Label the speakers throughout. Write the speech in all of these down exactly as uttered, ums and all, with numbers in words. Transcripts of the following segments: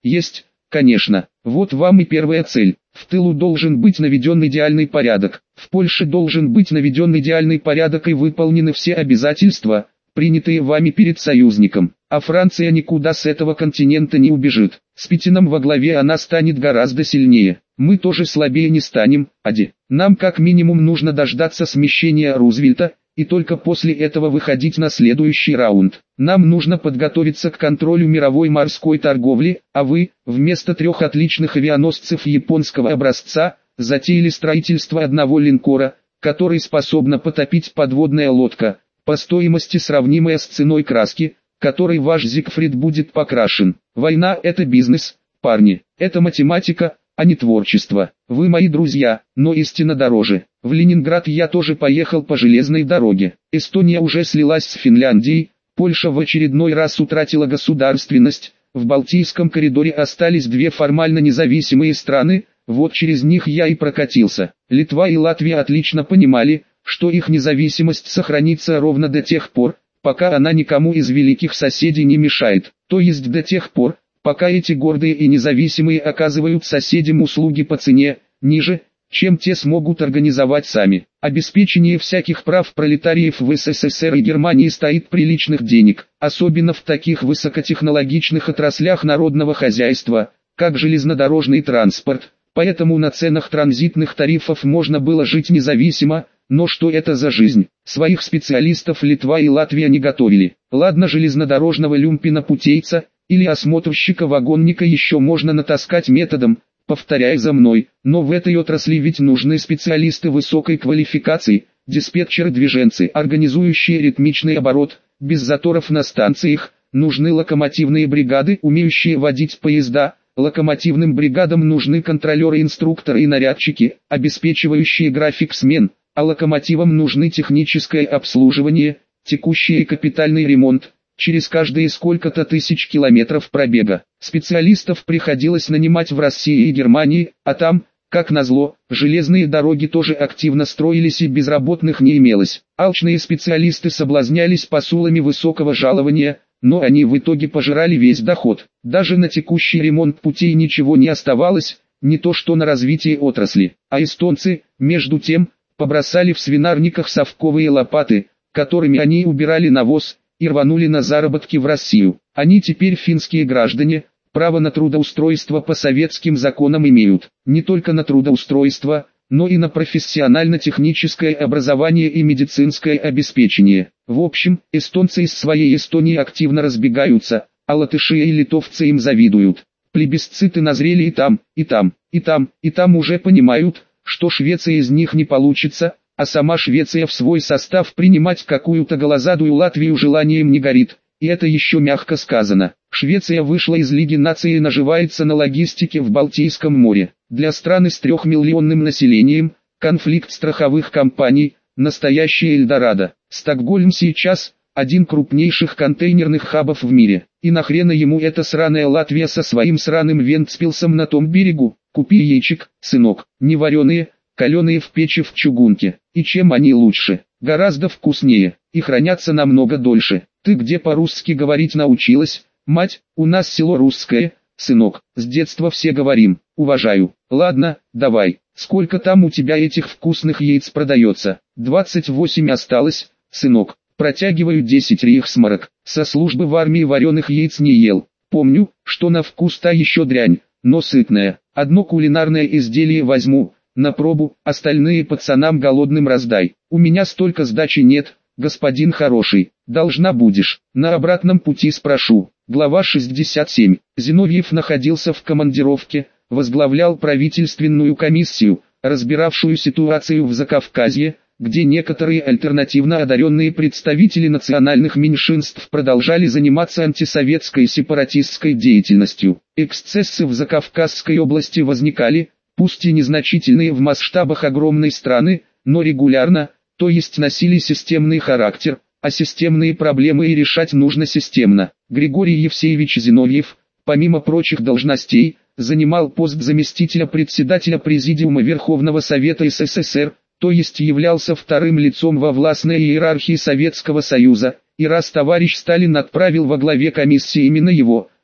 Speaker 1: Есть, конечно. Вот вам и первая цель. В тылу должен быть наведен идеальный порядок. В Польше должен быть наведен идеальный порядок и выполнены все обязательства, принятые вами перед союзником. А Франция никуда с этого континента не убежит. С Путиным во главе она станет гораздо сильнее. Мы тоже слабее не станем, Ади. Нам как минимум нужно дождаться смещения Рузвельта, и только после этого выходить на следующий раунд. Нам нужно подготовиться к контролю мировой морской торговли, а вы, вместо трех отличных авианосцев японского образца, затеяли строительство одного линкора, который способна потопить подводная лодка, по стоимости сравнимая с ценой краски, которой ваш Зигфрид будет покрашен. Война – это бизнес, парни, это математика, а не творчество. Вы мои друзья, но истина дороже. В Ленинград я тоже поехал по железной дороге. Эстония уже слилась с Финляндией, Польша в очередной раз утратила государственность, в Балтийском коридоре остались две формально независимые страны, вот через них я и прокатился. Литва и Латвия отлично понимали, что их независимость сохранится ровно до тех пор, пока она никому из великих соседей не мешает, то есть до тех пор, пока эти гордые и независимые оказывают соседям услуги по цене, ниже, чем те смогут организовать сами. Обеспечение всяких прав пролетариев в СССР и Германии стоит приличных денег, особенно в таких высокотехнологичных отраслях народного хозяйства, как железнодорожный транспорт, поэтому на ценах транзитных тарифов можно было жить независимо, но что это за жизнь? Своих специалистов Литва и Латвия не готовили. Ладно, железнодорожного люмпина-путейца или осмотрщика-вагонника еще можно натаскать методом, повторяй за мной, но в этой отрасли ведь нужны специалисты высокой квалификации, диспетчеры-движенцы, организующие ритмичный оборот, без заторов на станциях, нужны локомотивные бригады, умеющие водить поезда, локомотивным бригадам нужны контролеры-инструкторы и нарядчики, обеспечивающие график смен, а локомотивам нужны техническое обслуживание, текущий и капитальный ремонт, через каждые сколько-то тысяч километров пробега. Специалистов приходилось нанимать в России и Германии, а там, как назло, железные дороги тоже активно строились и безработных не имелось. Алчные специалисты соблазнялись посулами высокого жалования, но они в итоге пожирали весь доход. Даже на текущий ремонт путей ничего не оставалось, не то что на развитие отрасли. А эстонцы, между тем, побросали в свинарниках совковые лопаты, которыми они убирали навоз, и рванули на заработки в Россию. Они теперь финские граждане, право на трудоустройство по советским законам имеют. Не только на трудоустройство, но и на профессионально-техническое образование и медицинское обеспечение. В общем, эстонцы из своей Эстонии активно разбегаются, а латыши и литовцы им завидуют. Плебисциты назрели и там, и там, и там, и там уже понимают, что Швеция из них не получится, а сама Швеция в свой состав принимать какую-то голозадую Латвию желанием не горит, и это еще мягко сказано. Швеция вышла из Лиги наций и наживается на логистике в Балтийском море. Для страны с трехмиллионным населением, конфликт страховых компаний, настоящий Эльдорадо. Стокгольм сейчас один крупнейших контейнерных хабов в мире. И нахрена ему эта сраная Латвия со своим сраным Вентспилсом на том берегу? Купи яичек, сынок, не вареные, каленые в печи в чугунке. И чем они лучше? Гораздо вкуснее. И хранятся намного дольше. Ты где по-русски говорить научилась? Мать, у нас село русское, сынок. С детства все говорим. Уважаю. Ладно, давай. Сколько там у тебя этих вкусных яиц продается? двадцать восемь осталось, сынок. Протягиваю десять рейхсмарок. Со службы в армии вареных яиц не ел. Помню, что на вкус та еще дрянь, но сытная. Одно кулинарное изделие возьму, на пробу, остальные пацанам голодным раздай. У меня столько сдачи нет, господин хороший. Должна будешь. На обратном пути спрошу. Глава шестьдесят семь. Зиновьев находился в командировке, возглавлял правительственную комиссию, разбиравшую ситуацию в Закавказье, где некоторые альтернативно одаренные представители национальных меньшинств продолжали заниматься антисоветской сепаратистской деятельностью. Эксцессы в Закавказской области возникали, пусть и незначительные в масштабах огромной страны, но регулярно, то есть носили системный характер, а системные проблемы и решать нужно системно. Григорий Евсеевич Зиновьев, помимо прочих должностей, занимал пост заместителя председателя Президиума Верховного Совета СССР, то есть являлся вторым лицом во властной иерархии Советского Союза, и раз товарищ Сталин отправил во главе комиссии именно его,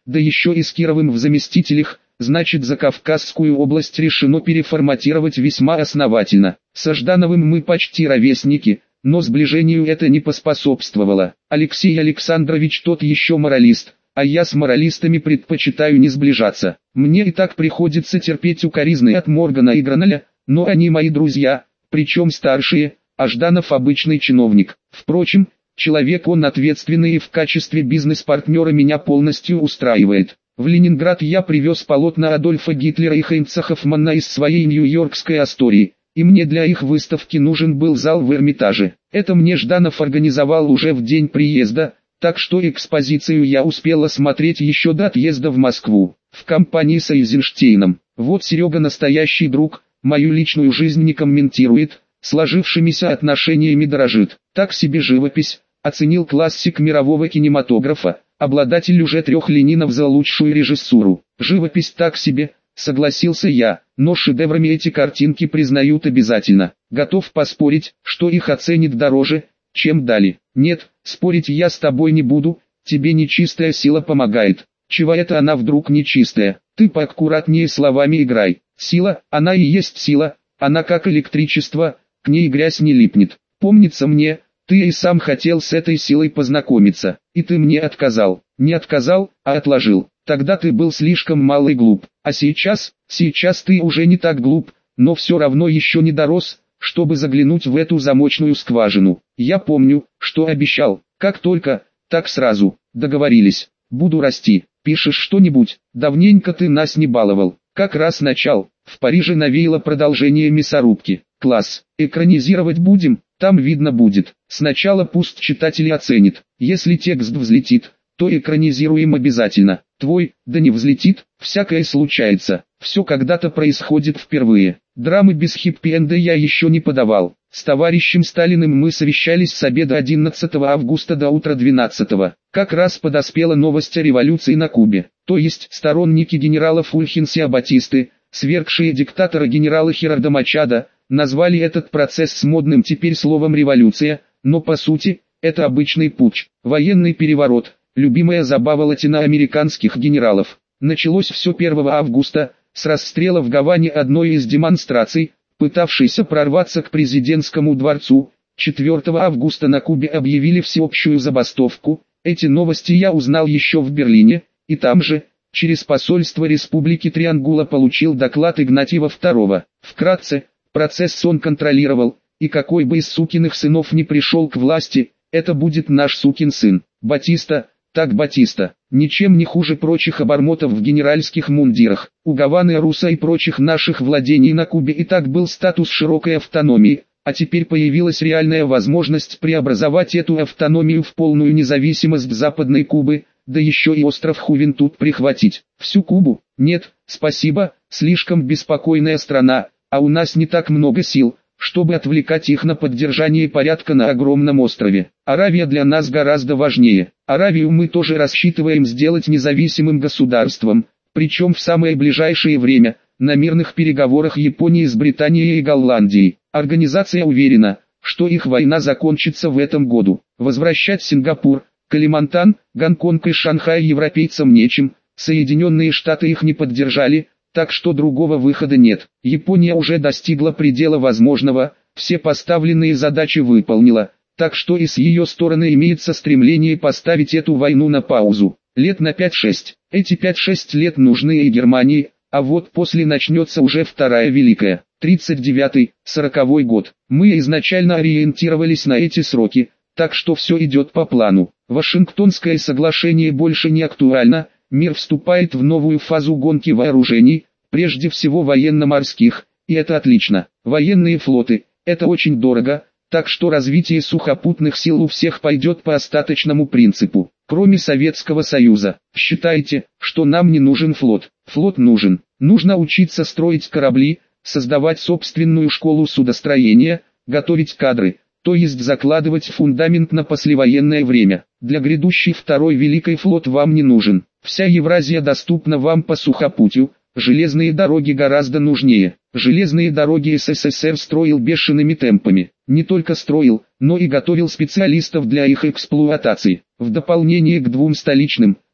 Speaker 1: да еще и с Кировым в заместителях, значит Закавказскую область решено переформатировать весьма основательно. Со Ждановым мы почти ровесники, но сближению это не поспособствовало. Алексей Александрович тот еще моралист, а я с моралистами предпочитаю не сближаться. Мне и так приходится терпеть укоризны от Моргана и Граналя, но они мои друзья, причем старшие, а Жданов обычный чиновник. Впрочем, человек он ответственный и в качестве бизнес-партнера меня полностью устраивает. В Ленинград я привез полотна Адольфа Гитлера и Хайнца Хоффмана из своей нью-йоркской Астории, и мне для их выставки нужен был зал в Эрмитаже. Это мне Жданов организовал уже в день приезда, так что экспозицию я успел осмотреть еще до отъезда в Москву, в компании с Эйзенштейном. Вот Серега настоящий друг, мою личную жизнь не комментирует, сложившимися отношениями дорожит. Так себе живопись, оценил классик мирового кинематографа, обладатель уже трех Ленинов за лучшую режиссуру. Живопись так себе, согласился я, но шедеврами эти картинки признают обязательно. Готов поспорить, что их оценит дороже, чем дали. Нет, спорить я с тобой не буду, тебе нечистая сила помогает. Чего это она вдруг нечистая? Ты поаккуратнее словами играй. Сила, она и есть сила, она как электричество, к ней грязь не липнет. Помнится мне, ты и сам хотел с этой силой познакомиться, и ты мне отказал. Не отказал, а отложил. Тогда ты был слишком мал и глуп. А сейчас, сейчас ты уже не так глуп, но все равно еще не дорос, чтобы заглянуть в эту замочную скважину. Я помню, что обещал, как только, так сразу. Договорились. Буду расти. Пишешь что-нибудь? Давненько ты нас не баловал. Как раз начал. В Париже навеяло продолжение мясорубки. Класс. Экранизировать будем? Там видно будет. Сначала пусть читатель оценит. Если текст взлетит, то экранизируем обязательно. Твой, да не взлетит, всякое случается. Все когда-то происходит впервые. Драмы без хиппи-энда я еще не подавал. С товарищем Сталиным мы совещались с обеда одиннадцатого августа до утра двенадцатого. Как раз подоспела новость о революции на Кубе. То есть сторонники генерала Фульхенсиа Батисты, свергшие диктатора генерала Херарда Мачадо, назвали этот процесс с модным теперь словом «революция», но по сути, это обычный путч, военный переворот, любимая забава латиноамериканских генералов. Началось все первого августа, с расстрела в Гаване одной из демонстраций, пытавшейся прорваться к президентскому дворцу. четвёртого августа на Кубе объявили всеобщую забастовку. Эти новости я узнал еще в Берлине, и там же, через посольство Республики Триангула получил доклад Игнатьева второго. Вкратце, процесс он контролировал, и какой бы из сукиных сынов не пришел к власти, это будет наш сукин сын. Батиста, так Батиста, ничем не хуже прочих обормотов в генеральских мундирах. У Гаваны, Руса и прочих наших владений на Кубе и так был статус широкой автономии, а теперь появилась реальная возможность преобразовать эту автономию в полную независимость Западной Кубы, да еще и остров Хувентуд прихватить. Всю Кубу? Нет, спасибо, слишком беспокойная страна, а у нас не так много сил, чтобы отвлекать их на поддержание порядка на огромном острове. Аравия для нас гораздо важнее. Аравию мы тоже рассчитываем сделать независимым государством, причем в самое ближайшее время, на мирных переговорах Японии с Британией и Голландией. Организация уверена, что их война закончится в этом году. Возвращать Сингапур, Калимантан, Гонконг и Шанхай европейцам нечем, Соединенные Штаты их не поддержали, так что другого выхода нет. Япония уже достигла предела возможного, все поставленные задачи выполнила, так что и с ее стороны имеется стремление поставить эту войну на паузу. Лет на пять-шесть. Эти пять-шесть лет нужны и Германии, а вот после начнется уже Вторая Великая. тридцать девятый сороковой год. Мы изначально ориентировались на эти сроки, так что все идет по плану. Вашингтонское соглашение больше не актуально. Мир вступает в новую фазу гонки вооружений, прежде всего военно-морских, и это отлично. Военные флоты – это очень дорого, так что развитие сухопутных сил у всех пойдет по остаточному принципу. Кроме Советского Союза, считайте, что нам не нужен флот. Флот нужен. Нужно учиться строить корабли, создавать собственную школу судостроения, готовить кадры, то есть закладывать фундамент на послевоенное время. Для грядущей Второй Великой флот вам не нужен. Вся Евразия доступна вам по сухопутью, железные дороги гораздо нужнее. Железные дороги СССР строил бешеными темпами. Не только строил, но и готовил специалистов для их эксплуатации. В дополнение к двум столичным,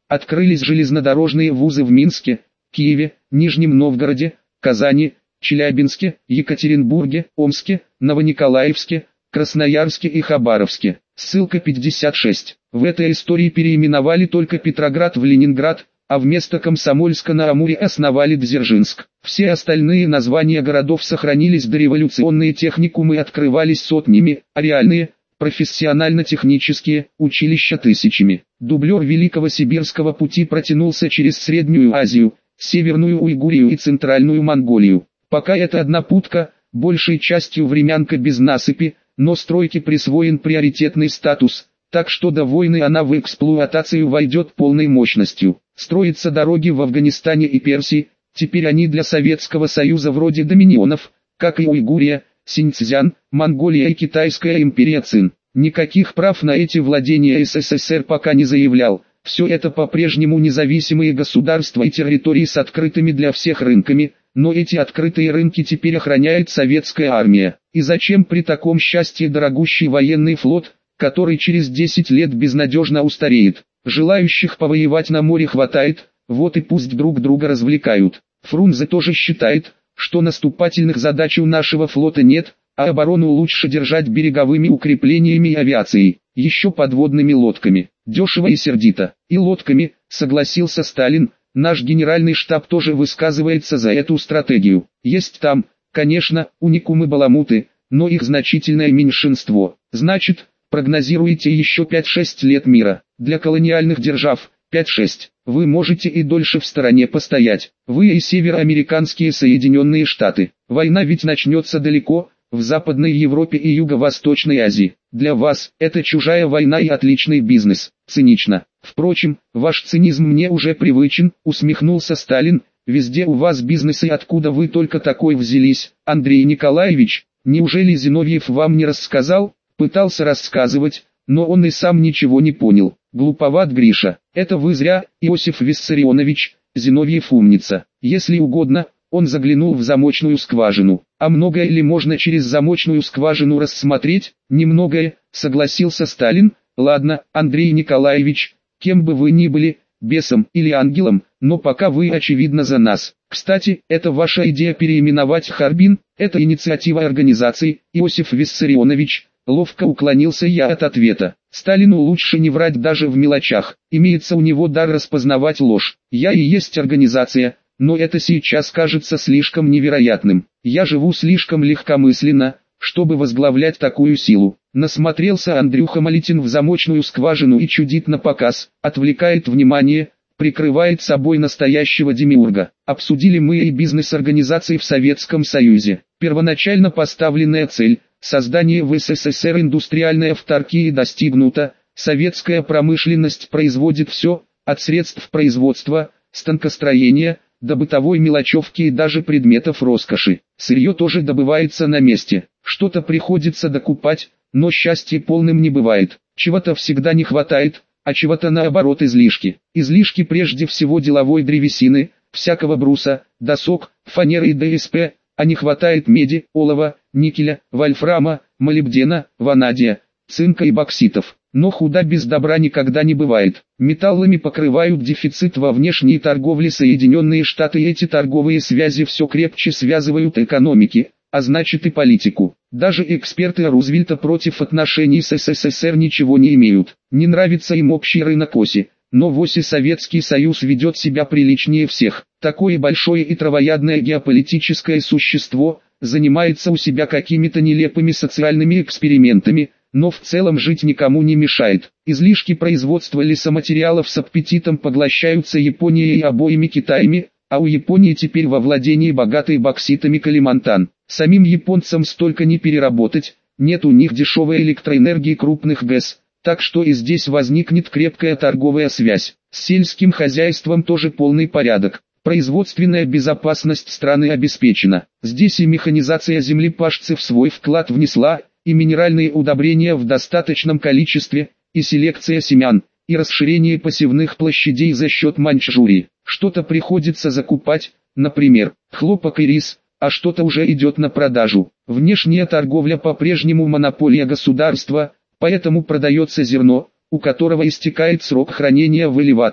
Speaker 1: Открылись железнодорожные вузы в Минске, Киеве, Нижнем Новгороде, Казани, Челябинске, Екатеринбурге, Омске, Новониколаевске, Красноярске и Хабаровске. Ссылка пятьдесят шесть. В этой истории переименовали только Петроград в Ленинград, а вместо Комсомольска-на-Амуре основали Дзержинск. Все остальные названия городов сохранились, дореволюционные техникумы открывались сотнями, а реальные, профессионально-технические, училища тысячами. Дублер Великого Сибирского пути протянулся через Среднюю Азию, Северную Уйгурию и Центральную Монголию. Пока это одна путка, большей частью времянка без насыпи, но стройке присвоен приоритетный статус, так что до войны она в эксплуатацию войдет полной мощностью. Строятся дороги в Афганистане и Персии, теперь они для Советского Союза вроде доминионов, как и Уйгурия, Синьцзян, Монголия и Китайская империя Цин. Никаких прав на эти владения СССР пока не заявлял. Все это по-прежнему независимые государства и территории с открытыми для всех рынками, но эти открытые рынки теперь охраняет советская армия. И зачем при таком счастье дорогущий военный флот, который через десять лет безнадежно устареет? Желающих повоевать на море хватает, вот и пусть друг друга развлекают. Фрунзе тоже считает, что наступательных задач у нашего флота нет, а оборону лучше держать береговыми укреплениями и авиацией, еще подводными лодками. Дешево и сердито. И лодками, согласился Сталин, наш генеральный штаб тоже высказывается за эту стратегию. Есть там, конечно, уникумы-баламуты, но их значительное меньшинство. Значит, прогнозируете еще пять-шесть лет мира. Для колониальных держав, пять-шесть. Вы можете и дольше в стороне постоять. Вы и североамериканские Соединенные Штаты. Война ведь начнется далеко, в Западной Европе и Юго-Восточной Азии. Для вас это чужая война и отличный бизнес. Цинично. Впрочем, ваш цинизм мне уже привычен, усмехнулся Сталин. Везде у вас бизнес, и откуда вы только такой взялись, Андрей Николаевич? Неужели Зиновьев вам не рассказал? Пытался рассказывать, но он и сам ничего не понял. Глуповат Гриша. Это вы зря, Иосиф Виссарионович. Зиновьев умница. Если угодно, он заглянул в замочную скважину. А многое ли можно через замочную скважину рассмотреть? Немногое, согласился Сталин. Ладно, Андрей Николаевич, кем бы вы ни были, бесом или ангелом, но пока вы очевидно за нас. Кстати, это ваша идея переименовать Харбин, это инициатива организации, Иосиф Виссарионович. Ловко уклонился я от ответа. Сталину лучше не врать даже в мелочах. Имеется у него дар распознавать ложь. Я и есть организация, но это сейчас кажется слишком невероятным. Я живу слишком легкомысленно, чтобы возглавлять такую силу. Насмотрелся Андрюха Малитин в замочную скважину и чудит напоказ, отвлекает внимание, прикрывает собой настоящего демиурга. Обсудили мы и бизнес-организации в Советском Союзе. Первоначально поставленная цель – создание в СССР индустриальной автаркии достигнута. Советская промышленность производит все, от средств производства, станкостроения, до бытовой мелочевки и даже предметов роскоши. Сырье тоже добывается на месте. Что-то приходится докупать, но счастье полным не бывает. Чего-то всегда не хватает, а чего-то наоборот излишки. Излишки прежде всего деловой древесины, всякого бруса, досок, фанеры и ДСП, а не хватает меди, олова, никеля, вольфрама, молибдена, ванадия, цинка и бокситов. Но худа без добра никогда не бывает. Металлами покрывают дефицит во внешней торговле Соединенные Штаты, и эти торговые связи все крепче связывают экономики, а значит и политику. Даже эксперты Рузвельта против отношений с СССР ничего не имеют. Не нравится им общий рынок оси, но в оси Советский Союз ведет себя приличнее всех. Такое большое и травоядное геополитическое существо занимается у себя какими-то нелепыми социальными экспериментами, но в целом жить никому не мешает. Излишки производства лесоматериалов с аппетитом поглощаются Японией и обоими Китаями, а у Японии теперь во владении богатый бокситами Калимантан. Самим японцам столько не переработать, нет у них дешевой электроэнергии крупных ГЭС, так что и здесь возникнет крепкая торговая связь. С сельским хозяйством тоже полный порядок. Производственная безопасность страны обеспечена. Здесь и механизация землепашцев свой вклад внесла, и минеральные удобрения в достаточном количестве, и селекция семян, и расширение посевных площадей за счет Маньчжурии. Что-то приходится закупать, например, хлопок и рис, а что-то уже идет на продажу. Внешняя торговля по-прежнему монополия государства, поэтому продается зерно, у которого истекает срок хранения в элеваторах.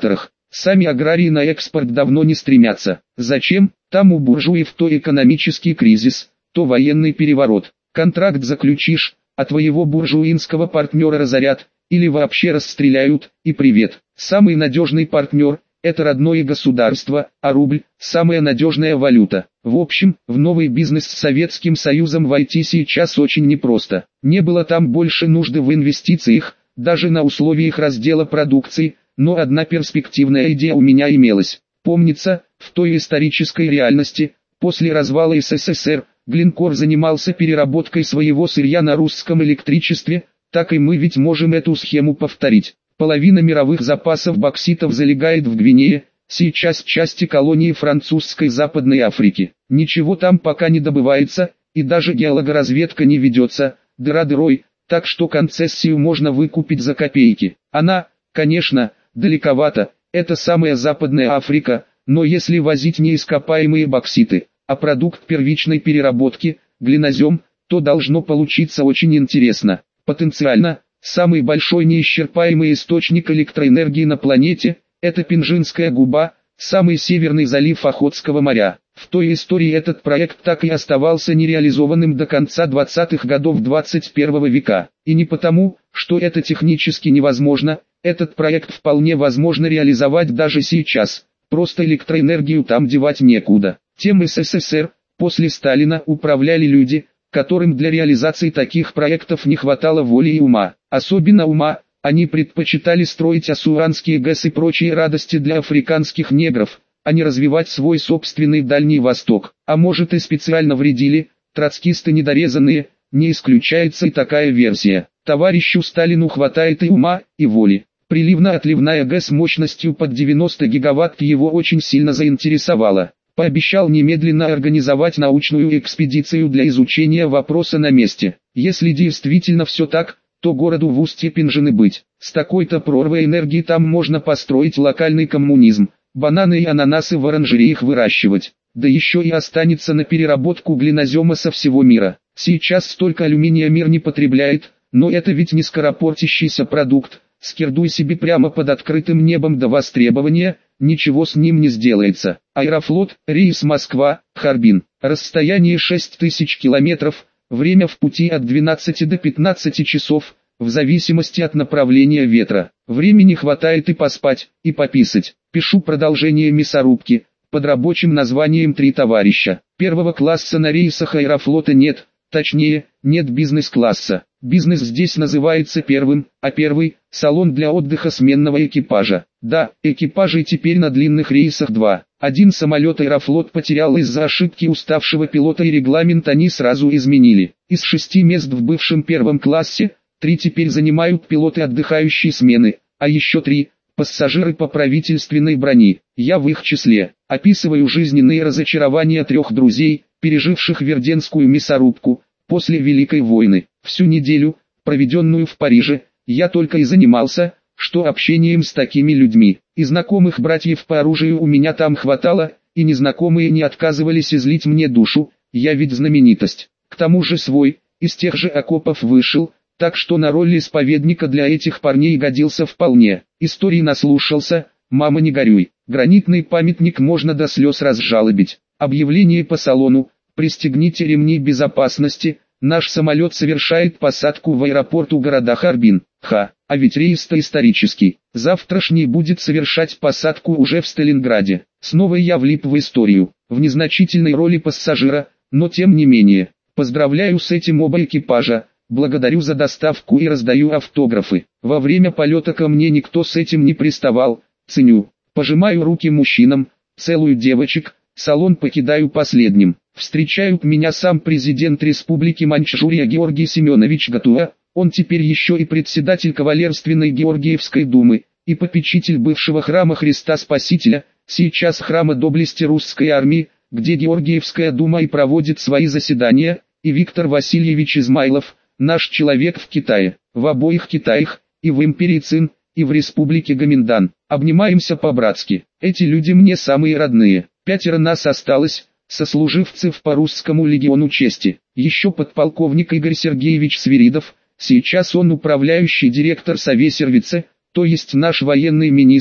Speaker 1: Сами аграрии на экспорт давно не стремятся. Зачем? Там у буржуев то экономический кризис, то военный переворот. Контракт заключишь, а твоего буржуинского партнера разорят, или вообще расстреляют, и привет. Самый надежный партнер – это родное государство, а рубль – самая надежная валюта. В общем, в новый бизнес с Советским Союзом войти сейчас очень непросто. Не было там больше нужды в инвестициях, даже на условиях раздела продукции, но одна перспективная идея у меня имелась. Помнится, в той исторической реальности, после развала СССР, Глинкор занимался переработкой своего сырья на русском электричестве, так и мы ведь можем эту схему повторить. Половина мировых запасов бокситов залегает в Гвинее, сейчас части колонии французской Западной Африки. Ничего там пока не добывается, и даже геологоразведка не ведется, дыра дырой, так что концессию можно выкупить за копейки. Она, конечно, далековато, это самая Западная Африка, но если возить не ископаемые бокситы, а продукт первичной переработки, глинозем, то должно получиться очень интересно. Потенциально, самый большой неисчерпаемый источник электроэнергии на планете – это Пинжинская губа, самый северный залив Охотского моря. В той истории этот проект так и оставался нереализованным до конца двадцатых годов двадцать первого века. И не потому, что это технически невозможно, этот проект вполне возможно реализовать даже сейчас, просто электроэнергию там девать некуда. Тем СССР, после Сталина управляли люди, которым для реализации таких проектов не хватало воли и ума. Особенно ума, они предпочитали строить Ассуанские ГЭС и прочие радости для африканских негров, а не развивать свой собственный Дальний Восток. А может и специально вредили, троцкисты недорезанные, не исключается и такая версия. Товарищу Сталину хватает и ума, и воли. Приливно-отливная ГЭС мощностью под девяносто гигаватт его очень сильно заинтересовала. Пообещал немедленно организовать научную экспедицию для изучения вопроса на месте. Если действительно все так, то городу в устье Пинжины быть. С такой-то прорвой энергии там можно построить локальный коммунизм, бананы и ананасы в оранжереях выращивать. Да еще и останется на переработку глинозема со всего мира. Сейчас столько алюминия мир не потребляет, но это ведь не скоропортящийся продукт. Скирдуй себе прямо под открытым небом до востребования, ничего с ним не сделается. Аэрофлот, рейс Москва, Харбин. Расстояние шесть тысяч километров, время в пути от двенадцати до пятнадцати часов, в зависимости от направления ветра. Времени хватает и поспать, и пописать. Пишу продолжение мясорубки, под рабочим названием «Три товарища». Первого класса на рейсах Аэрофлота нет, точнее, нет бизнес-класса. Бизнес здесь называется первым, а первый – салон для отдыха сменного экипажа. Да, экипажей теперь на длинных рейсах два. Один самолет Аэрофлот потерял из-за ошибки уставшего пилота, и регламент они сразу изменили. Из шести мест в бывшем первом классе, три теперь занимают пилоты отдыхающей смены, а еще три – пассажиры по правительственной броне. Я в их числе. Описываю жизненные разочарования трех друзей, переживших Верденскую мясорубку, после Великой войны. Всю неделю, проведенную в Париже, я только и занимался, что общением с такими людьми. И знакомых братьев по оружию у меня там хватало, и незнакомые не отказывались излить мне душу, я ведь знаменитость. К тому же свой, из тех же окопов вышел, так что на роль исповедника для этих парней годился вполне. Истории наслушался, мама не горюй. Гранитный памятник можно до слез разжалобить. Объявление по салону: пристегните ремни безопасности, наш самолет совершает посадку в аэропорту города Харбин. Ха, а ведь рейс-то исторический. Завтрашний будет совершать посадку уже в Сталинграде. Снова я влип в историю, в незначительной роли пассажира, но тем не менее. Поздравляю с этим оба экипажа, благодарю за доставку и раздаю автографы. Во время полета ко мне никто с этим не приставал, ценю. Пожимаю руки мужчинам, целую девочек, салон покидаю последним. Встречают меня сам президент Республики Маньчжурия Георгий Семенович Гатуа, он теперь еще и председатель Кавалерственной Георгиевской думы, и попечитель бывшего храма Христа Спасителя, сейчас храма доблести русской армии, где Георгиевская дума и проводит свои заседания, и Виктор Васильевич Измайлов, наш человек в Китае, в обоих Китаях, и в империи Цин, и в республике Гоминдан. Обнимаемся по-братски, эти люди мне самые родные. Пятеро нас осталось, сослуживцев по русскому легиону чести. Еще подполковник Игорь Сергеевич Свиридов, сейчас он управляющий директор Совесервице, то есть наш военный министр,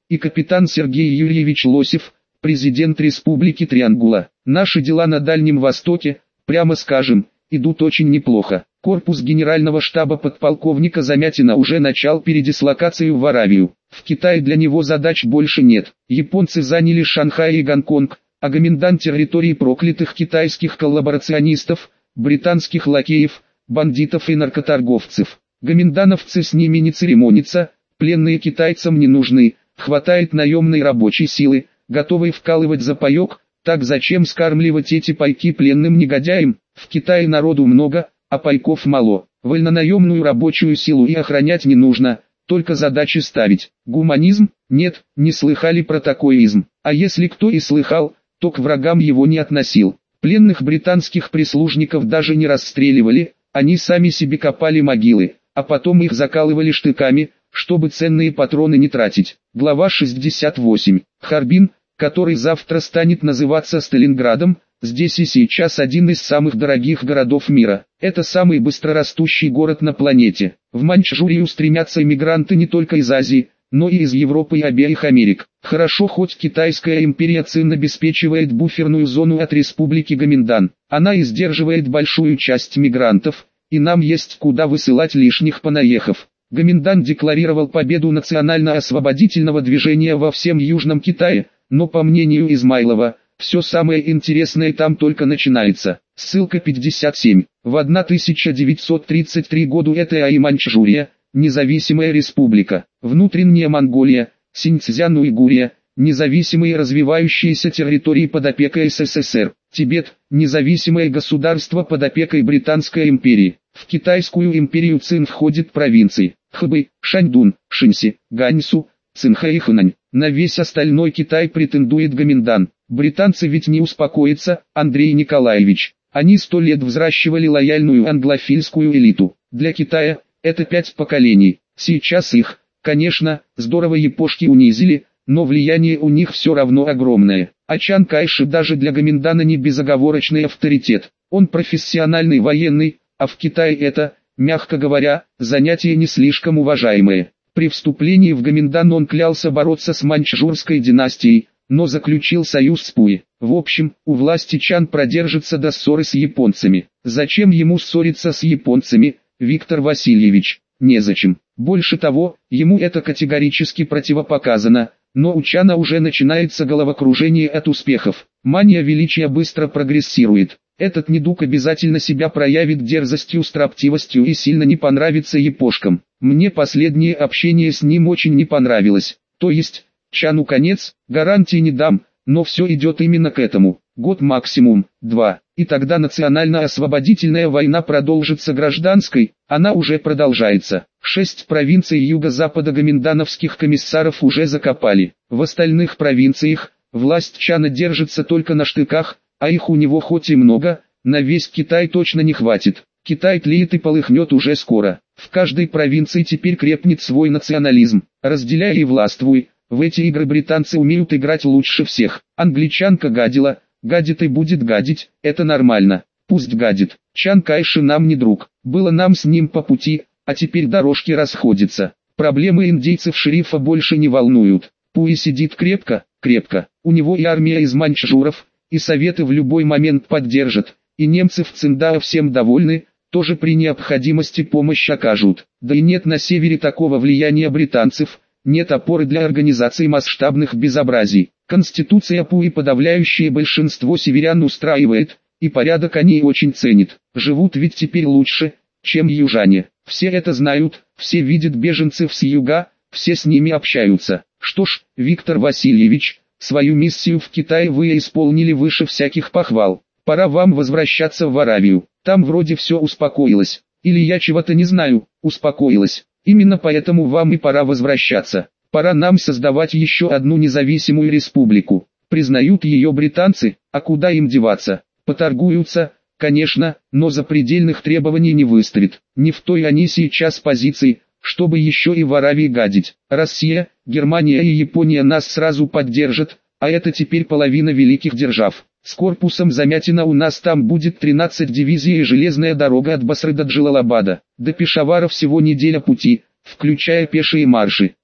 Speaker 1: и капитан Сергей Юрьевич Лосев, президент Республики Триангула. Наши дела на Дальнем Востоке, прямо скажем, идут очень неплохо. Корпус генерального штаба подполковника Замятина уже начал передислокацию в Аравию. В Китае для него задач больше нет. Японцы заняли Шанхай и Гонконг, а комендант территории проклятых китайских коллаборационистов, британских лакеев, бандитов и наркоторговцев. Гоминдановцы с ними не церемонятся, пленные китайцам не нужны, хватает наемной рабочей силы, готовой вкалывать за паек, так зачем скармливать эти пайки пленным негодяям? В Китае народу много, а пайков мало. Вольнонаемную рабочую силу и охранять не нужно, только задачи ставить. Гуманизм? Нет, не слыхали про такой изм. А если кто и слыхал, то к врагам его не относил. Пленных британских прислужников даже не расстреливали, они сами себе копали могилы, а потом их закалывали штыками, чтобы ценные патроны не тратить. Глава шестьдесят восемь. Харбин, который завтра станет называться Сталинградом, здесь и сейчас один из самых дорогих городов мира. Это самый быстрорастущий город на планете. В Маньчжурию стремятся иммигранты не только из Азии, но и из Европы и обеих Америк. Хорошо, хоть Китайская империя Цин обеспечивает буферную зону от республики Гоминдан. Она и сдерживает большую часть мигрантов, и нам есть куда высылать лишних понаехав. Гоминдан декларировал победу национально-освободительного движения во всем Южном Китае, но по мнению Измайлова, все самое интересное там только начинается. Ссылка пятьдесят семь. В тысяча девятьсот тридцать третьем году это и Маньчжурия, независимая республика, внутренняя Монголия, Синьцзян-Уйгурия, независимые развивающиеся территории под опекой СССР, Тибет, независимое государство под опекой Британской империи. В Китайскую империю Цин входит провинции Хэбэй, Шаньдун, Шинси, Ганьсу, Цинхэ и Хэнань. На весь остальной Китай претендует Гоминдан. Британцы ведь не успокоятся, Андрей Николаевич. Они сто лет взращивали лояльную англофильскую элиту. Для Китая это пять поколений. Сейчас их, конечно, здорово япошки унизили, но влияние у них все равно огромное. А Чан Кайши даже для Гоминдана не безоговорочный авторитет. Он профессиональный военный, а в Китае это, мягко говоря, занятие не слишком уважаемое. При вступлении в Гоминдан он клялся бороться с маньчжурской династией, но заключил союз с Пуи. В общем, у власти Чан продержится до ссоры с японцами. Зачем ему ссориться с японцами, Виктор Васильевич? Незачем. Больше того, ему это категорически противопоказано, но у Чана уже начинается головокружение от успехов. Мания величия быстро прогрессирует. Этот недуг обязательно себя проявит дерзостью, строптивостью и сильно не понравится япошкам. Мне последнее общение с ним очень не понравилось. То есть, Чану конец, гарантии не дам, но все идет именно к этому. Год максимум, два. И тогда национально-освободительная война продолжится гражданской, она уже продолжается. Шесть провинций юго-запада гоминдановских комиссаров уже закопали. В остальных провинциях, власть Чана держится только на штыках, а их у него хоть и много, на весь Китай точно не хватит. Китай тлеет и полыхнет уже скоро. В каждой провинции теперь крепнет свой национализм. Разделяй и властвуй. В эти игры британцы умеют играть лучше всех. Англичанка гадила, гадит и будет гадить, это нормально. Пусть гадит. Чан Кайши нам не друг. Было нам с ним по пути, а теперь дорожки расходятся. Проблемы индейцев шерифа больше не волнуют. Пуи сидит крепко, крепко. У него и армия из маньчжуров, и советы в любой момент поддержат. И немцы в Циндао всем довольны, тоже при необходимости помощь окажут. Да и нет на севере такого влияния британцев, нет опоры для организации масштабных безобразий. Конституция Пуи подавляющее большинство северян устраивает, и порядок они очень ценят. Живут ведь теперь лучше, чем южане. Все это знают, все видят беженцев с юга, все с ними общаются. Что ж, Виктор Васильевич, свою миссию в Китае вы исполнили выше всяких похвал. Пора вам возвращаться в Аравию. Там вроде все успокоилось. Или я чего-то не знаю, успокоилось. Именно поэтому вам и пора возвращаться. Пора нам создавать еще одну независимую республику. Признают ее британцы, а куда им деваться? Поторгуются, конечно, но запредельных требований не выставят. Не в той они сейчас позиции, чтобы еще и в Аравии гадить. Россия, Германия и Япония нас сразу поддержат, а это теперь половина великих держав. С корпусом Замятина у нас там будет тринадцать дивизий и железная дорога от Басры до Джалалабада. До Пешавара всего неделя пути, включая пешие марши.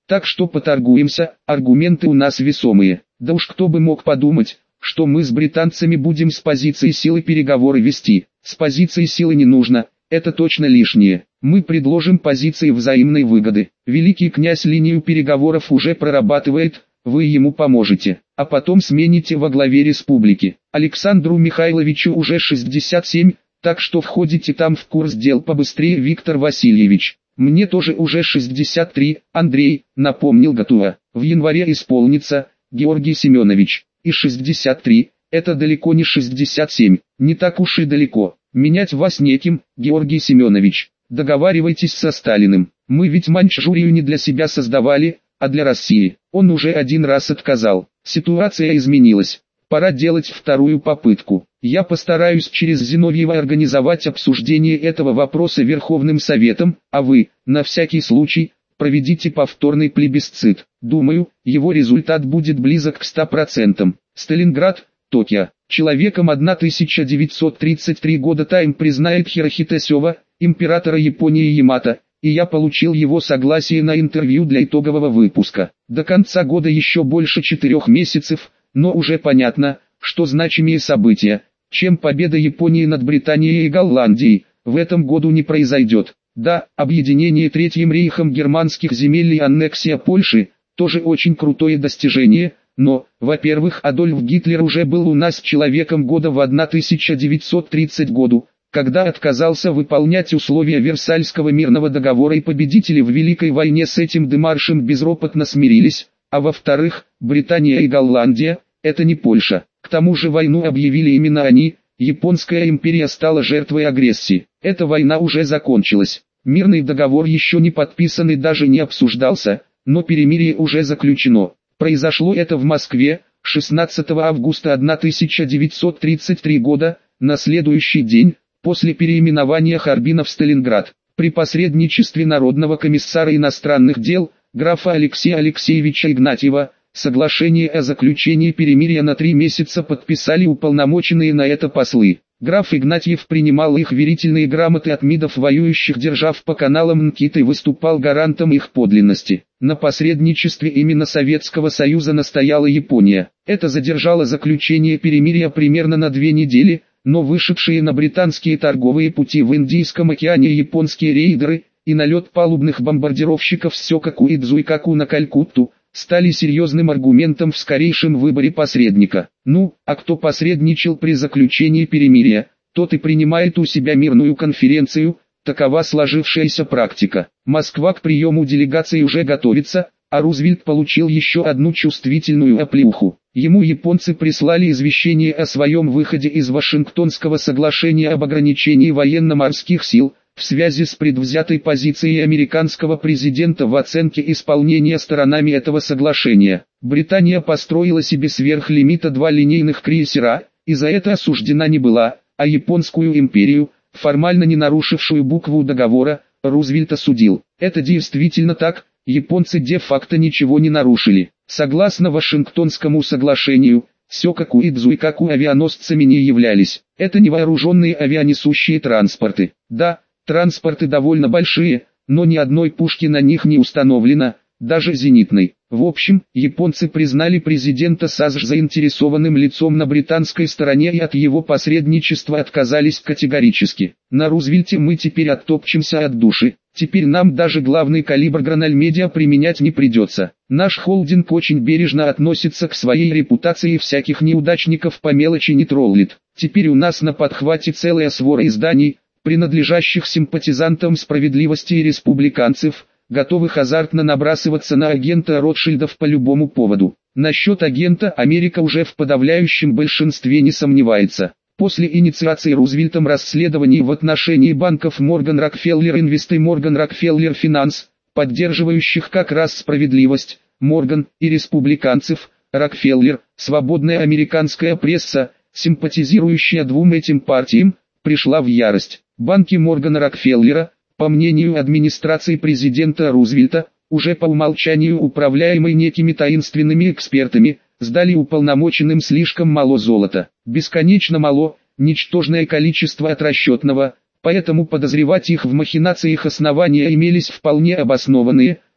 Speaker 1: Так что поторгуемся, аргументы у нас весомые. Да уж кто бы мог подумать, что мы с британцами будем с позиции силы переговоры вести. С позиции силы не нужно, это точно лишнее. Мы предложим позиции взаимной выгоды. Великий князь линию переговоров уже прорабатывает, вы ему поможете, а потом смените во главе республики. Александру Михайловичу уже шестьдесят семь, так что входите там в курс дел побыстрее, Виктор Васильевич. Мне тоже уже шестьдесят три, Андрей, напомнил Гатуа. В январе исполнится, Георгий Семенович. И шестьдесят три, это далеко не шестьдесят семь, не так уж и далеко. Менять вас неким, Георгий Семенович. Договаривайтесь со Сталиным. Мы ведь Маньчжурию не для себя создавали, а для России. Он уже один раз отказал. Ситуация изменилась. Пора делать вторую попытку. Я постараюсь через Зиновьева организовать обсуждение этого вопроса Верховным Советом, а вы, на всякий случай, проведите повторный плебисцит. Думаю, его результат будет близок к ста процентам. Сталинград, Токио. Человеком тысяча девятьсот тридцать третьего года Тайм признает Хирохито Сёва, императора Японии Ямато, и я получил его согласие на интервью для итогового выпуска. До конца года еще больше четырех месяцев, но уже понятно, что значимее события, чем победа Японии над Британией и Голландией, в этом году не произойдет. Да, объединение Третьим рейхом германских земель и аннексия Польши – тоже очень крутое достижение, но, во-первых, Адольф Гитлер уже был у нас человеком года в тысяча девятьсот тридцатом году, когда отказался выполнять условия Версальского мирного договора, и победители в Великой войне с этим демаршем безропотно смирились, а во-вторых, Британия и Голландия – это не Польша. К тому же войну объявили именно они, Японская империя стала жертвой агрессии. Эта война уже закончилась. Мирный договор еще не подписан и даже не обсуждался, но перемирие уже заключено. Произошло это в Москве, шестнадцатого августа тысяча девятьсот тридцать третьего года, на следующий день, после переименования Харбина в Сталинград. При посредничестве Народного комиссара иностранных дел, графа Алексея Алексеевича Игнатьева, соглашение о заключении перемирия на три месяца подписали уполномоченные на это послы. Граф Игнатьев принимал их верительные грамоты от МИДов воюющих держав по каналам НКИТ и выступал гарантом их подлинности. На посредничестве именно Советского Союза настояла Япония. Это задержало заключение перемирия примерно на две недели, но вышедшие на британские торговые пути в Индийском океане японские рейдеры и налет палубных бомбардировщиков с Сёкаку и Дзуйкаку на Калькутту стали серьезным аргументом в скорейшем выборе посредника. Ну, а кто посредничал при заключении перемирия, тот и принимает у себя мирную конференцию, такова сложившаяся практика. Москва к приему делегаций уже готовится, а Рузвельт получил еще одну чувствительную оплеуху. Ему японцы прислали извещение о своем выходе из Вашингтонского соглашения об ограничении военно-морских сил, в связи с предвзятой позицией американского президента в оценке исполнения сторонами этого соглашения. Британия построила себе сверх лимита два линейных крейсера, и за это осуждена не была, а Японскую империю, формально не нарушившую букву договора, Рузвельт осудил. Это действительно так, японцы де-факто ничего не нарушили. Согласно Вашингтонскому соглашению, Сёкаку и Дзуйкаку авианосцами не являлись. Это не вооруженные авианесущие транспорты. Да, транспорты довольно большие, но ни одной пушки на них не установлено, даже зенитной. В общем, японцы признали президента САСШ заинтересованным лицом на британской стороне и от его посредничества отказались категорически. На Рузвельте мы теперь оттопчемся от души. Теперь нам даже главный калибр Гранальмедиа применять не придется. Наш холдинг очень бережно относится к своей репутации и всяких неудачников по мелочи не троллит. Теперь у нас на подхвате целая свора изданий, принадлежащих симпатизантам справедливости и республиканцев, готовых азартно набрасываться на агента Ротшильдов по любому поводу. Насчет агента Америка уже в подавляющем большинстве не сомневается. После инициации Рузвельтом расследований в отношении банков Морган Рокфеллер Инвест и Морган Рокфеллер Финанс, поддерживающих как раз справедливость, Морган, и республиканцев, Рокфеллер, свободная американская пресса, симпатизирующая двум этим партиям, пришла в ярость. Банки Моргана Рокфеллера, по мнению администрации президента Рузвельта, уже по умолчанию управляемые некими таинственными экспертами, сдали уполномоченным слишком мало золота. Бесконечно мало, ничтожное количество от расчетного, поэтому подозревать их в махинациях основания имелись вполне обоснованные,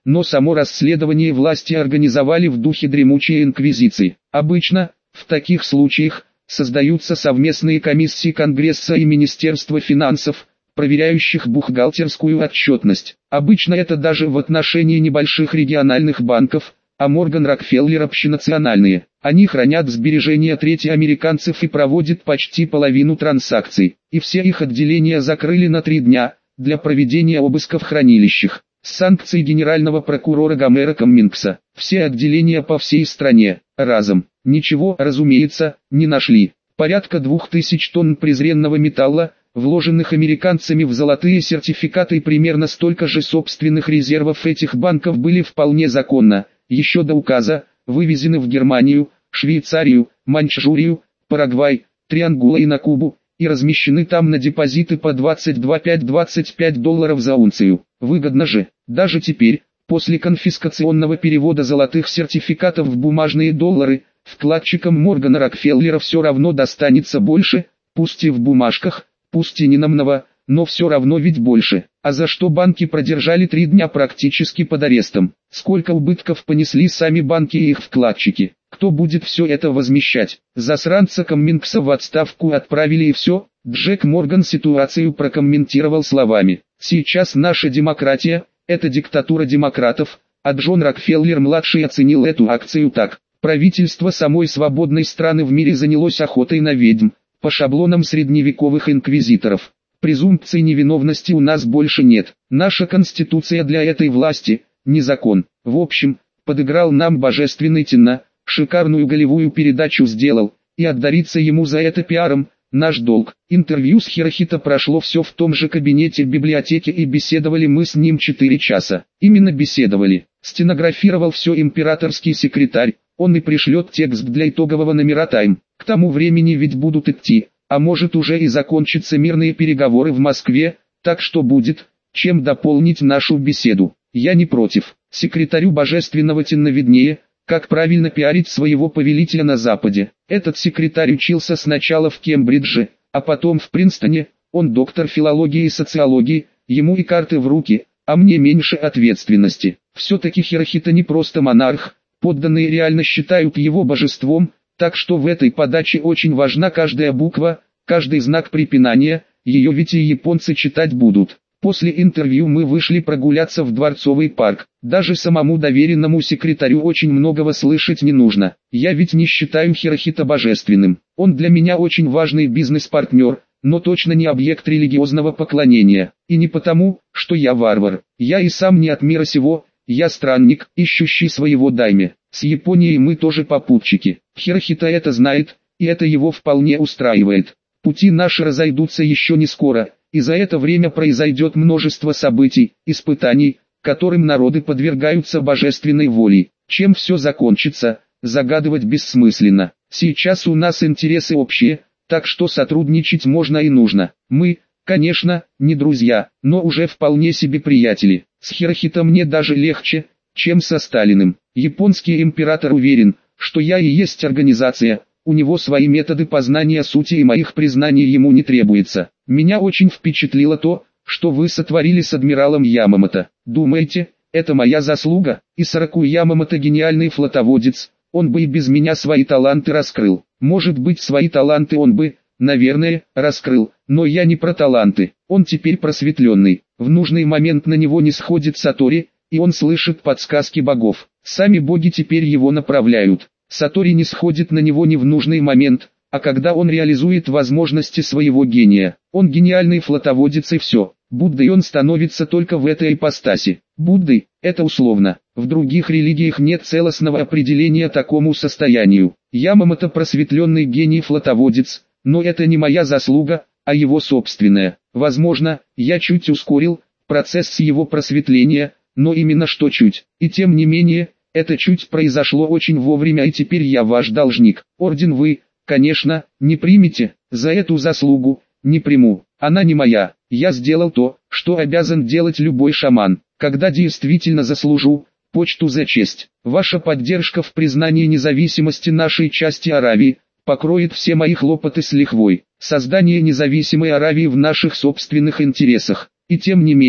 Speaker 1: но само расследование власти организовали в духе дремучей инквизиции. Обычно, в таких случаях, создаются совместные комиссии Конгресса и Министерства финансов, проверяющих бухгалтерскую отчетность. Обычно это даже в отношении небольших региональных банков, а Морган Рокфеллер общенациональные. Они хранят сбережения трети американцев и проводят почти половину транзакций. И все их отделения закрыли на три дня, для проведения обыска в хранилищах. С санкцией генерального прокурора Гомера Каммингса. Все отделения по всей стране, разом. Ничего, разумеется, не нашли. Порядка двух тысяч тонн презренного металла, вложенных американцами в золотые сертификаты, и примерно столько же собственных резервов этих банков были вполне законно, еще до указа, вывезены в Германию, Швейцарию, Маньчжурию, Парагвай, Триангула и на Кубу, и размещены там на депозиты по двадцать два пять - двадцать пять долларов за унцию. Выгодно же, даже теперь, после конфискационного перевода золотых сертификатов в бумажные доллары, вкладчикам Моргана Рокфеллера все равно достанется больше, пусть и в бумажках, пусть и не намного, но все равно ведь больше. А за что банки продержали три дня практически под арестом? Сколько убытков понесли сами банки и их вкладчики? Кто будет все это возмещать? Засранца Каммингса в отставку отправили и все. Джек Морган ситуацию прокомментировал словами: «Сейчас наша демократия – это диктатура демократов», а Джон Рокфеллер-младший оценил эту акцию так: «Правительство самой свободной страны в мире занялось охотой на ведьм, по шаблонам средневековых инквизиторов. Презумпции невиновности у нас больше нет. Наша конституция для этой власти – не закон. В общем, подыграл нам божественный Тина, шикарную голевую передачу сделал, и отдариться ему за это пиаром – наш долг». Интервью с Хирохито прошло все в том же кабинете библиотеки, и беседовали мы с ним четыре часа. Именно беседовали. Стенографировал все императорский секретарь, он и пришлет текст для итогового номера Time. К тому времени ведь будут идти, а может уже и закончатся мирные переговоры в Москве, так что будет, чем дополнить нашу беседу. Я не против. Секретарю божественного Тина виднее, как правильно пиарить своего повелителя на Западе. Этот секретарь учился сначала в Кембридже, а потом в Принстоне, он доктор филологии и социологии, ему и карты в руки, а мне меньше ответственности. Все-таки Хирохито не просто монарх, подданные реально считают его божеством, так что в этой подаче очень важна каждая буква, каждый знак препинания, ее ведь и японцы читать будут. После интервью мы вышли прогуляться в Дворцовый парк. Даже самому доверенному секретарю очень многого слышать не нужно. Я ведь не считаю Хирохито божественным. Он для меня очень важный бизнес-партнер, но точно не объект религиозного поклонения. И не потому, что я варвар. Я и сам не от мира сего, я странник, ищущий своего дайме. С Японией мы тоже попутчики. Хирохито это знает, и это его вполне устраивает. Пути наши разойдутся еще не скоро, и за это время произойдет множество событий, испытаний, которым народы подвергаются божественной воле. Чем все закончится, загадывать бессмысленно. Сейчас у нас интересы общие, так что сотрудничать можно и нужно. Мы, конечно, не друзья, но уже вполне себе приятели. С Хирохито мне даже легче, чем со Сталиным. Японский император уверен, что я и есть организация, у него свои методы познания сути, и моих признаний ему не требуется. Меня очень впечатлило то, что вы сотворили с адмиралом Ямамото. Думаете, это моя заслуга? Исараку Ямамото гениальный флотоводец, он бы и без меня свои таланты раскрыл. Может быть, свои таланты он бы, наверное, раскрыл, но я не про таланты. Он теперь просветленный. В нужный момент на него не сходит Сатори, и он слышит подсказки богов. Сами боги теперь его направляют. Сатори не сходит на него не в нужный момент, а когда он реализует возможности своего гения. Он гениальный флотоводец и все. Буддой он становится только в этой ипостаси. Буддой – это условно. В других религиях нет целостного определения такому состоянию. Ямамото просветленный гений флотоводец, но это не моя заслуга, а его собственная. Возможно, я чуть ускорил процесс его просветления, но именно что чуть. И тем не менее, это чуть произошло очень вовремя, и теперь я ваш должник. Орден вы, конечно, не примете, за эту заслугу, не приму. Она не моя. Я сделал то, что обязан делать любой шаман. Когда действительно заслужу, почту за честь. Ваша поддержка в признании независимости нашей части Аравии покроет все мои хлопоты с лихвой. Создание независимой Аравии в наших собственных интересах. И тем не менее,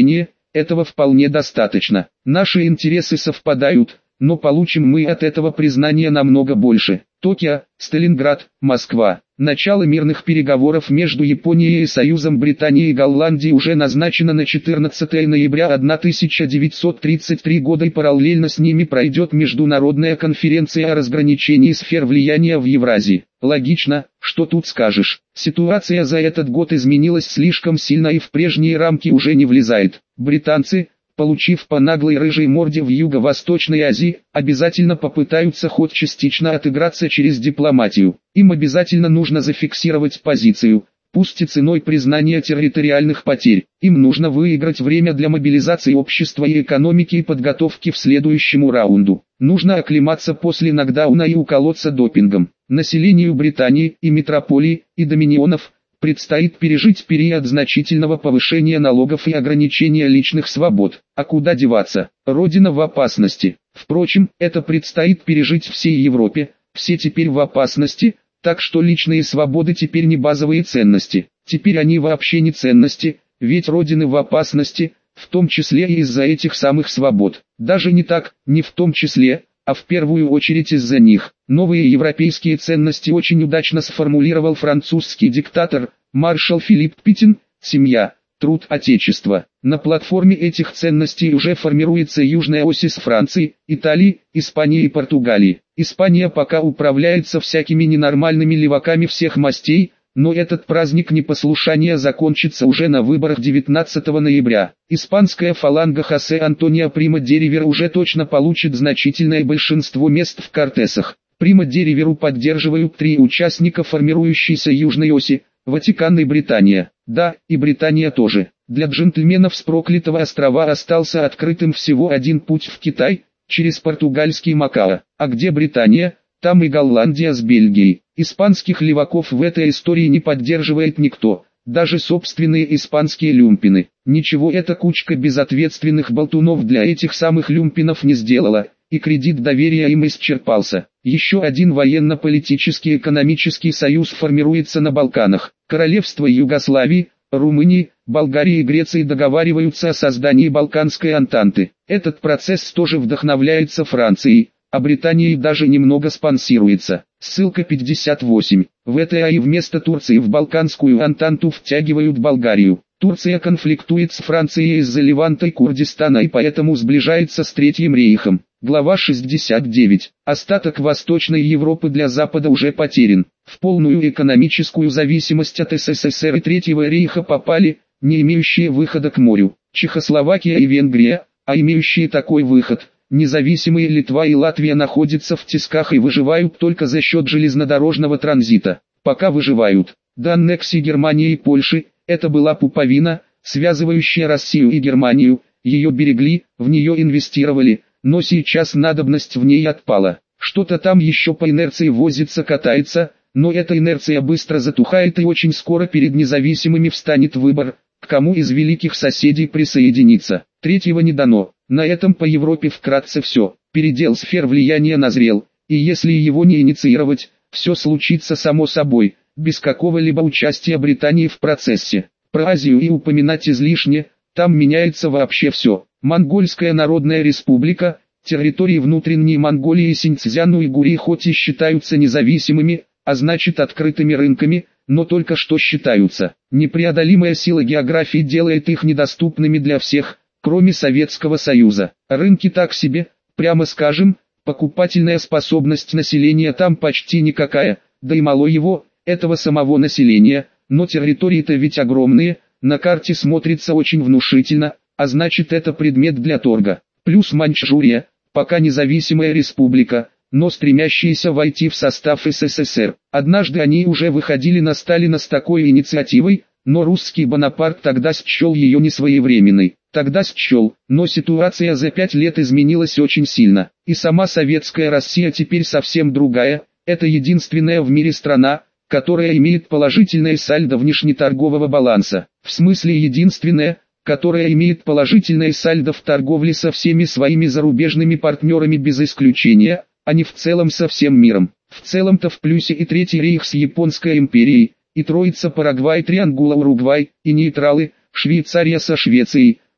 Speaker 1: этого вполне достаточно. Наши интересы совпадают, но получим мы от этого признания намного больше. Токио, Сталинград, Москва. Начало мирных переговоров между Японией и Союзом Британии и Голландии уже назначено на четырнадцатое ноября тысяча девятьсот тридцать третьего года, и параллельно с ними пройдет международная конференция о разграничении сфер влияния в Евразии. Логично, что тут скажешь. Ситуация за этот год изменилась слишком сильно и в прежние рамки уже не влезает. Британцы, получив по наглой рыжей морде в Юго-Восточной Азии, обязательно попытаются хоть частично отыграться через дипломатию. Им обязательно нужно зафиксировать позицию, пусть и ценой признания территориальных потерь. Им нужно выиграть время для мобилизации общества и экономики и подготовки к следующему раунду. Нужно оклематься после нокдауна и уколоться допингом. Населению Британии и метрополии, и доминионов предстоит пережить период значительного повышения налогов и ограничения личных свобод. А куда деваться? Родина в опасности. Впрочем, это предстоит пережить всей Европе, все теперь в опасности, так что личные свободы теперь не базовые ценности. Теперь они вообще не ценности, ведь родины в опасности, в том числе и из-за этих самых свобод. Даже не так, не в том числе, а в первую очередь из-за них. Новые европейские ценности очень удачно сформулировал французский диктатор, маршал Филипп Петин: семья, труд, отечество. На платформе этих ценностей уже формируется южная ось из Франции, Италии, Испании и Португалии. Испания пока управляется всякими ненормальными леваками всех мастей, но этот праздник непослушания закончится уже на выборах девятнадцатого ноября. Испанская фаланга Хосе Антонио Прима де Ривера уже точно получит значительное большинство мест в Кортесах. Прима де Риверу поддерживают три участника формирующейся южной оси: Ватикан и Британия. Да, и Британия тоже. Для джентльменов с проклятого острова остался открытым всего один путь в Китай, через португальский Макао. А где Британия? Там и Голландия с Бельгией. Испанских леваков в этой истории не поддерживает никто, даже собственные испанские люмпины. Ничего эта кучка безответственных болтунов для этих самых люмпинов не сделала, и кредит доверия им исчерпался. Еще один военно-политический экономический союз формируется на Балканах. Королевства Югославии, Румынии, Болгарии и Греции договариваются о создании Балканской Антанты. Этот процесс тоже вдохновляется Францией, а Британией даже немного спонсируется. Ссылка пятьдесят восемь. В это и вместо Турции в Балканскую Антанту втягивают Болгарию. Турция конфликтует с Францией из-за Леванта и Курдистана и поэтому сближается с Третьим рейхом. Глава шестьдесят девять. Остаток Восточной Европы для Запада уже потерян. В полную экономическую зависимость от СССР и Третьего рейха попали, не имеющие выхода к морю, Чехословакия и Венгрия, а имеющие такой выход, независимые Литва и Латвия, находятся в тисках и выживают только за счет железнодорожного транзита. Пока выживают. До аннексии Германии и Польши, это была пуповина, связывающая Россию и Германию, ее берегли, в нее инвестировали, но сейчас надобность в ней отпала. Что-то там еще по инерции возится, катается, но эта инерция быстро затухает и очень скоро перед независимыми встанет выбор, к кому из великих соседей присоединиться. Третьего не дано. На этом по Европе вкратце все. Передел сфер влияния назрел, и если его не инициировать, все случится само собой, без какого-либо участия Британии в процессе. Про Азию и упоминать излишне, там меняется вообще все. Монгольская Народная Республика, территории внутренней Монголии и Синьцзян-Уйгурии хоть и считаются независимыми, а значит открытыми рынками, но только что считаются. Непреодолимая сила географии делает их недоступными для всех, кроме Советского Союза. Рынки так себе, прямо скажем, покупательная способность населения там почти никакая, да и мало его, этого самого населения, но территории-то ведь огромные, на карте смотрится очень внушительно, а значит это предмет для торга. Плюс Маньчжурия, пока независимая республика, но стремящиеся войти в состав СССР. Однажды они уже выходили на Сталина с такой инициативой, но русский Бонапарт тогда счел ее несвоевременной. Тогда счел, но ситуация за пять лет изменилась очень сильно. И сама советская Россия теперь совсем другая, это единственная в мире страна, которая имеет положительное сальдо внешнеторгового баланса. В смысле единственная, которая имеет положительное сальдо в торговле со всеми своими зарубежными партнерами без исключения, а не в целом со всем миром. В целом-то в плюсе и Третий рейх с Японской империей, и троица Парагвай, Триангула Уругвай, и нейтралы, Швейцария со Швецией,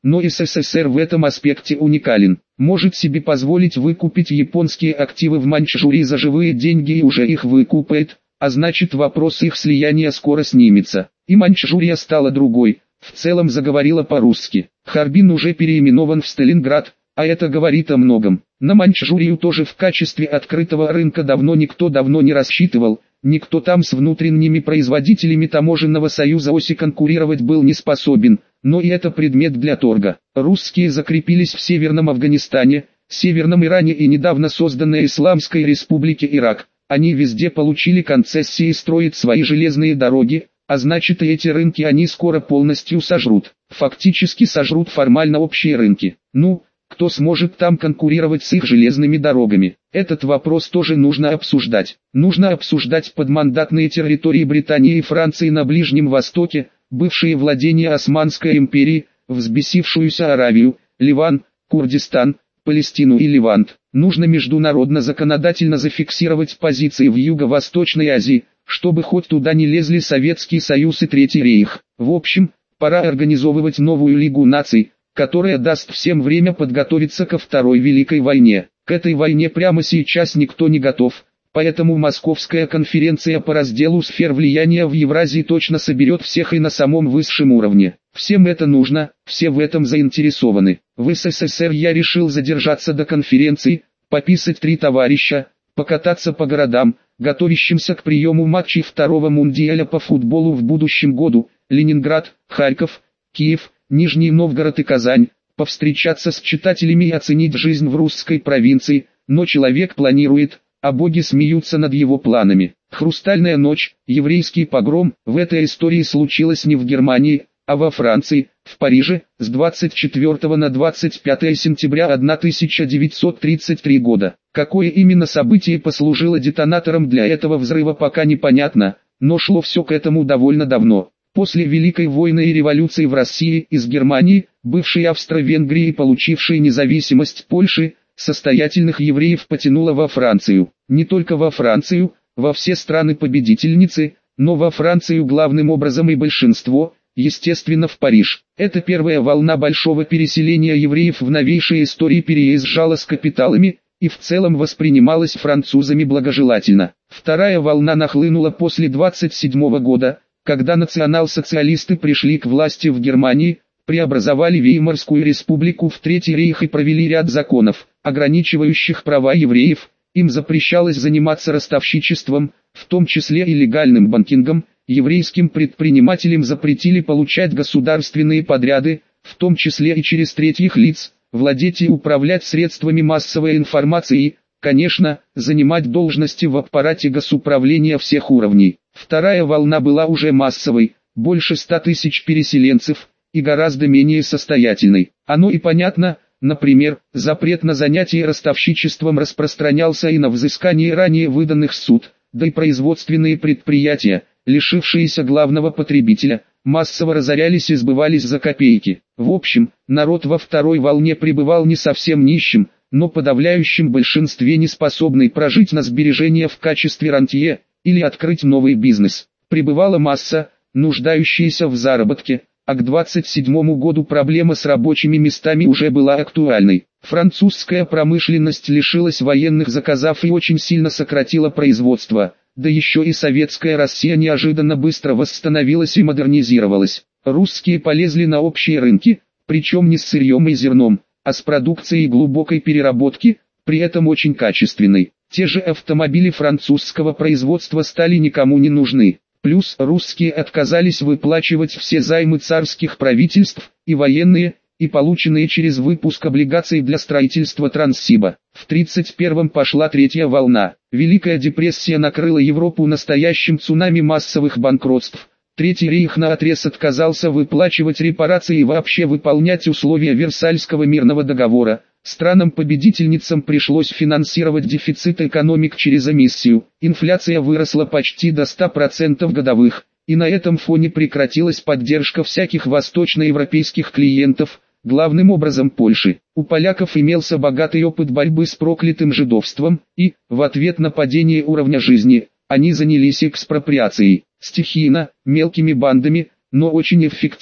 Speaker 1: но СССР в этом аспекте уникален. Может себе позволить выкупить японские активы в Маньчжурии за живые деньги и уже их выкупает, а значит вопрос их слияния скоро снимется. И Маньчжурия стала другой, в целом заговорила по-русски. Харбин уже переименован в Сталинград, а это говорит о многом. На Маньчжурию тоже в качестве открытого рынка давно никто давно не рассчитывал, никто там с внутренними производителями таможенного союза оси конкурировать был не способен, но и это предмет для торга. Русские закрепились в Северном Афганистане, Северном Иране и недавно созданной Исламской Республике Ирак. Они везде получили концессии строить свои железные дороги, а значит и эти рынки они скоро полностью сожрут. Фактически сожрут формально общие рынки. Ну, кто сможет там конкурировать с их железными дорогами? Этот вопрос тоже нужно обсуждать. Нужно обсуждать подмандатные территории Британии и Франции на Ближнем Востоке, бывшие владения Османской империи, взбесившуюся Аравию, Ливан, Курдистан, Палестину и Левант. Нужно международно законодательно зафиксировать позиции в Юго-Восточной Азии, чтобы хоть туда не лезли Советский Союз и Третий Рейх. В общем, пора организовывать новую Лигу наций, которая даст всем время подготовиться ко Второй Великой войне. К этой войне прямо сейчас никто не готов, поэтому Московская конференция по разделу сфер влияния в Евразии точно соберет всех и на самом высшем уровне. Всем это нужно, все в этом заинтересованы. В СССР я решил задержаться до конференции, пописать три товарища, покататься по городам, готовящимся к приему матчей второго мундиаля по футболу в будущем году, Ленинград, Харьков, Киев, Нижний Новгород и Казань, повстречаться с читателями и оценить жизнь в русской провинции, но человек планирует, а боги смеются над его планами. Хрустальная ночь, еврейский погром, в этой истории случилось не в Германии, а во Франции, в Париже, с двадцать четвёртого на двадцать пятое сентября тысяча девятьсот тридцать третьего года. Какое именно событие послужило детонатором для этого взрыва, пока непонятно, но шло все к этому довольно давно. После Великой войны и революции в России из Германии, бывшей Австро-Венгрии, получившей независимость Польши, состоятельных евреев потянуло во Францию. Не только во Францию, во все страны-победительницы, но во Францию главным образом и большинство, естественно, в Париж. Эта первая волна большого переселения евреев в новейшей истории переезжала с капиталами, и в целом воспринималась французами благожелательно. Вторая волна нахлынула после двадцать седьмого года, когда национал-социалисты пришли к власти в Германии, преобразовали Веймарскую республику в Третий рейх и провели ряд законов, ограничивающих права евреев. Им запрещалось заниматься ростовщичеством, в том числе и легальным банкингом. Еврейским предпринимателям запретили получать государственные подряды, в том числе и через третьих лиц, владеть и управлять средствами массовой информации и, конечно, занимать должности в аппарате госуправления всех уровней. Вторая волна была уже массовой, больше ста тысяч переселенцев, и гораздо менее состоятельной. Оно и понятно, например, запрет на занятие ростовщичеством распространялся и на взыскание ранее выданных суд, да и производственные предприятия, лишившиеся главного потребителя, массово разорялись и сбывались за копейки. В общем, народ во второй волне пребывал не совсем нищим, но подавляющем большинстве не способный прожить на сбережения в качестве рантье, или открыть новый бизнес. Пребывала масса, нуждающаяся в заработке, а к двадцать седьмому году проблема с рабочими местами уже была актуальной. Французская промышленность лишилась военных заказов и очень сильно сократила производство, да еще и советская Россия неожиданно быстро восстановилась и модернизировалась. Русские полезли на общие рынки, причем не с сырьем и зерном, а с продукцией глубокой переработки, при этом очень качественной. Те же автомобили французского производства стали никому не нужны. Плюс русские отказались выплачивать все займы царских правительств, и военные, и полученные через выпуск облигаций для строительства Транссиба. В тридцать первом пошла третья волна. Великая депрессия накрыла Европу настоящим цунами массовых банкротств. Третий рейх наотрез отказался выплачивать репарации и вообще выполнять условия Версальского мирного договора. Странам-победительницам пришлось финансировать дефицит экономик через эмиссию. Инфляция выросла почти до ста процентов годовых, и на этом фоне прекратилась поддержка всяких восточноевропейских клиентов, главным образом Польши. У поляков имелся богатый опыт борьбы с проклятым жидовством, и, в ответ на падение уровня жизни, они занялись экспроприацией. Стихийно, мелкими бандами, но очень эффективно.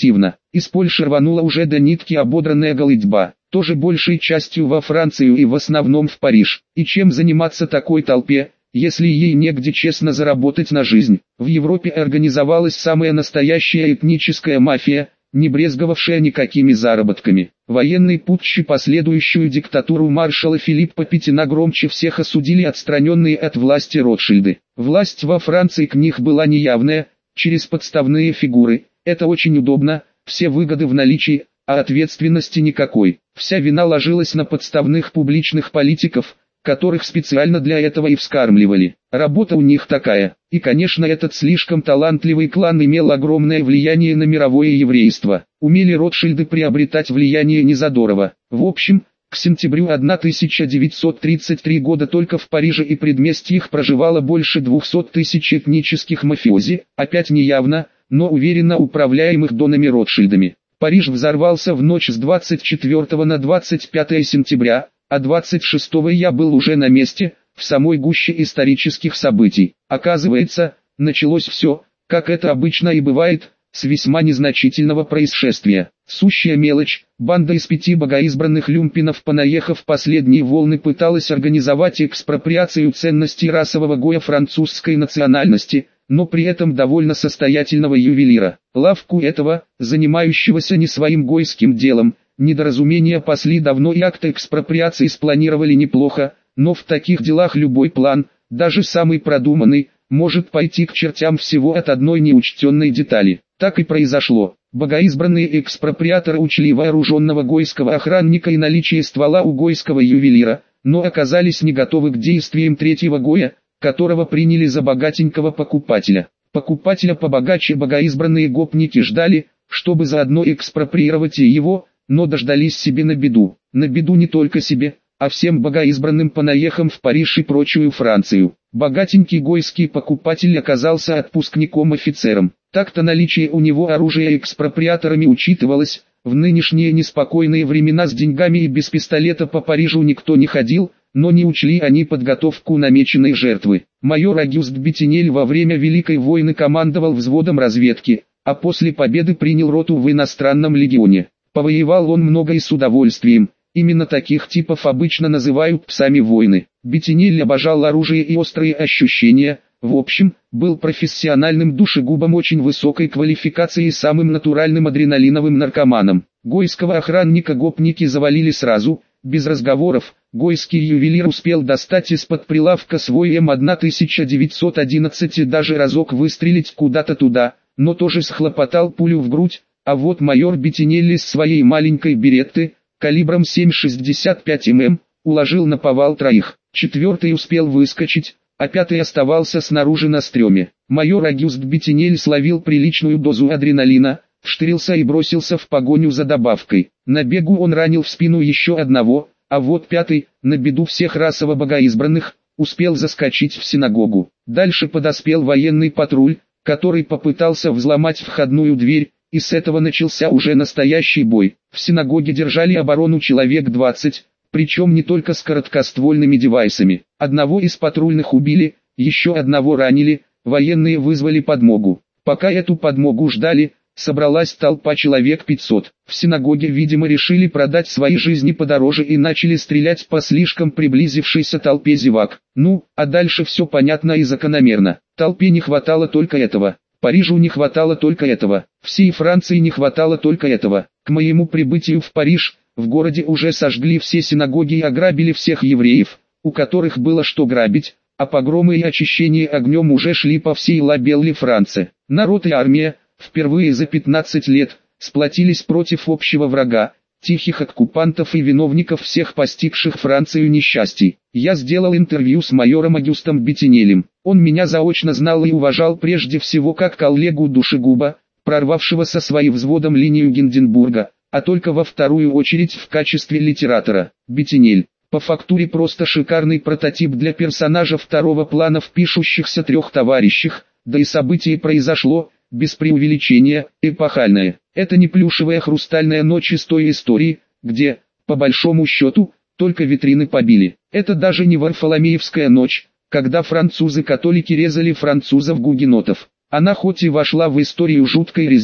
Speaker 1: Из Польши рванула уже до нитки ободранная голытьба, тоже большей частью во Францию и в основном в Париж. И чем заниматься такой толпе, если ей негде честно заработать на жизнь? В Европе организовалась самая настоящая этническая мафия, не брезговавшая никакими заработками. Военный путч и последующую диктатуру маршала Филиппа Петина громче всех осудили отстраненные от власти Ротшильды. Власть во Франции к них была неявная, через подставные фигуры. Это очень удобно, все выгоды в наличии, а ответственности никакой. Вся вина ложилась на подставных публичных политиков, которых специально для этого и вскармливали. Работа у них такая. И конечно, этот слишком талантливый клан имел огромное влияние на мировое еврейство. Умели Ротшильды приобретать влияние незадорого. В общем, к сентябрю тысяча девятьсот тридцать третьего года только в Париже и предместьях проживало больше двухсот тысяч этнических мафиози, опять неявно, но уверенно управляемых донами Ротшильдами. Париж взорвался в ночь с двадцать четвёртого на двадцать пятое сентября, а двадцать шестого я был уже на месте, в самой гуще исторических событий. Оказывается, началось все, как это обычно и бывает, с весьма незначительного происшествия. Сущая мелочь, банда из пяти богоизбранных люмпинов, понаехав последние волны, пыталась организовать экспроприацию ценностей расового гоя французской национальности, но при этом довольно состоятельного ювелира. Лавку этого, занимающегося не своим гойским делом, недоразумения пасли давно и акт экспроприации спланировали неплохо, но в таких делах любой план, даже самый продуманный, может пойти к чертям всего от одной неучтенной детали. Так и произошло. Богоизбранные экспроприаторы учли вооруженного гойского охранника и наличие ствола у гойского ювелира, но оказались не готовы к действиям третьего гоя, которого приняли за богатенького покупателя. Покупателя побогаче богоизбранные гопники ждали, чтобы заодно экспроприировать и его, но дождались себе на беду. На беду не только себе, а всем богоизбранным понаехам в Париж и прочую Францию. Богатенький гойский покупатель оказался отпускником-офицером. Так-то наличие у него оружия экспроприаторами учитывалось. В нынешние неспокойные времена с деньгами и без пистолета по Парижу никто не ходил, но не учли они подготовку намеченной жертвы. Майор Агюст Бетинель во время Великой войны командовал взводом разведки, а после победы принял роту в иностранном легионе. Повоевал он много и с удовольствием. Именно таких типов обычно называют псами войны. Бетинель обожал оружие и острые ощущения. В общем, был профессиональным душегубом очень высокой квалификации и самым натуральным адреналиновым наркоманом. Гойского охранника гопники завалили сразу, без разговоров. Гойский ювелир успел достать из-под прилавка свой эм тысяча девятьсот одиннадцать и даже разок выстрелить куда-то туда, но тоже схлопотал пулю в грудь, а вот майор Бетинелли с своей маленькой беретты, калибром семь шестьдесят пять миллиметров, уложил на повал троих. Четвертый успел выскочить, а пятый оставался снаружи на стреме. Майор Агюст Бетинель словил приличную дозу адреналина, вштырился и бросился в погоню за добавкой. На бегу он ранил в спину еще одного, а вот пятый, на беду всех расово богоизбранных, успел заскочить в синагогу. Дальше подоспел военный патруль, который попытался взломать входную дверь, и с этого начался уже настоящий бой. В синагоге держали оборону человек двадцать, причем не только с короткоствольными девайсами. Одного из патрульных убили, еще одного ранили, военные вызвали подмогу. Пока эту подмогу ждали, собралась толпа человек пятьсот. В синагоге, видимо, решили продать свои жизни подороже и начали стрелять по слишком приблизившейся толпе зевак. Ну, а дальше все понятно и закономерно. Толпе не хватало только этого. Парижу не хватало только этого. Всей Франции не хватало только этого. К моему прибытию в Париж, в городе уже сожгли все синагоги и ограбили всех евреев, у которых было что грабить, а погромы и очищение огнем уже шли по всей Ла-Белли Франции. Народ и армия, впервые за пятнадцать лет, сплотились против общего врага, тихих оккупантов и виновников всех постигших Францию несчастий. Я сделал интервью с майором Агюстом Бетинелем. Он меня заочно знал и уважал прежде всего как коллегу душегуба, прорвавшего со своим взводом линию Гинденбурга, а только во вторую очередь в качестве литератора. Бетинель, по фактуре просто шикарный прототип для персонажа второго плана в пишущихся трех товарищах, да и событие произошло, без преувеличения, эпохальное. Это не плюшевая хрустальная ночь из той истории, где, по большому счету, только витрины побили. Это даже не Варфоломеевская ночь, когда французы-католики резали французов-гугенотов. Она хоть и вошла в историю жуткой резней,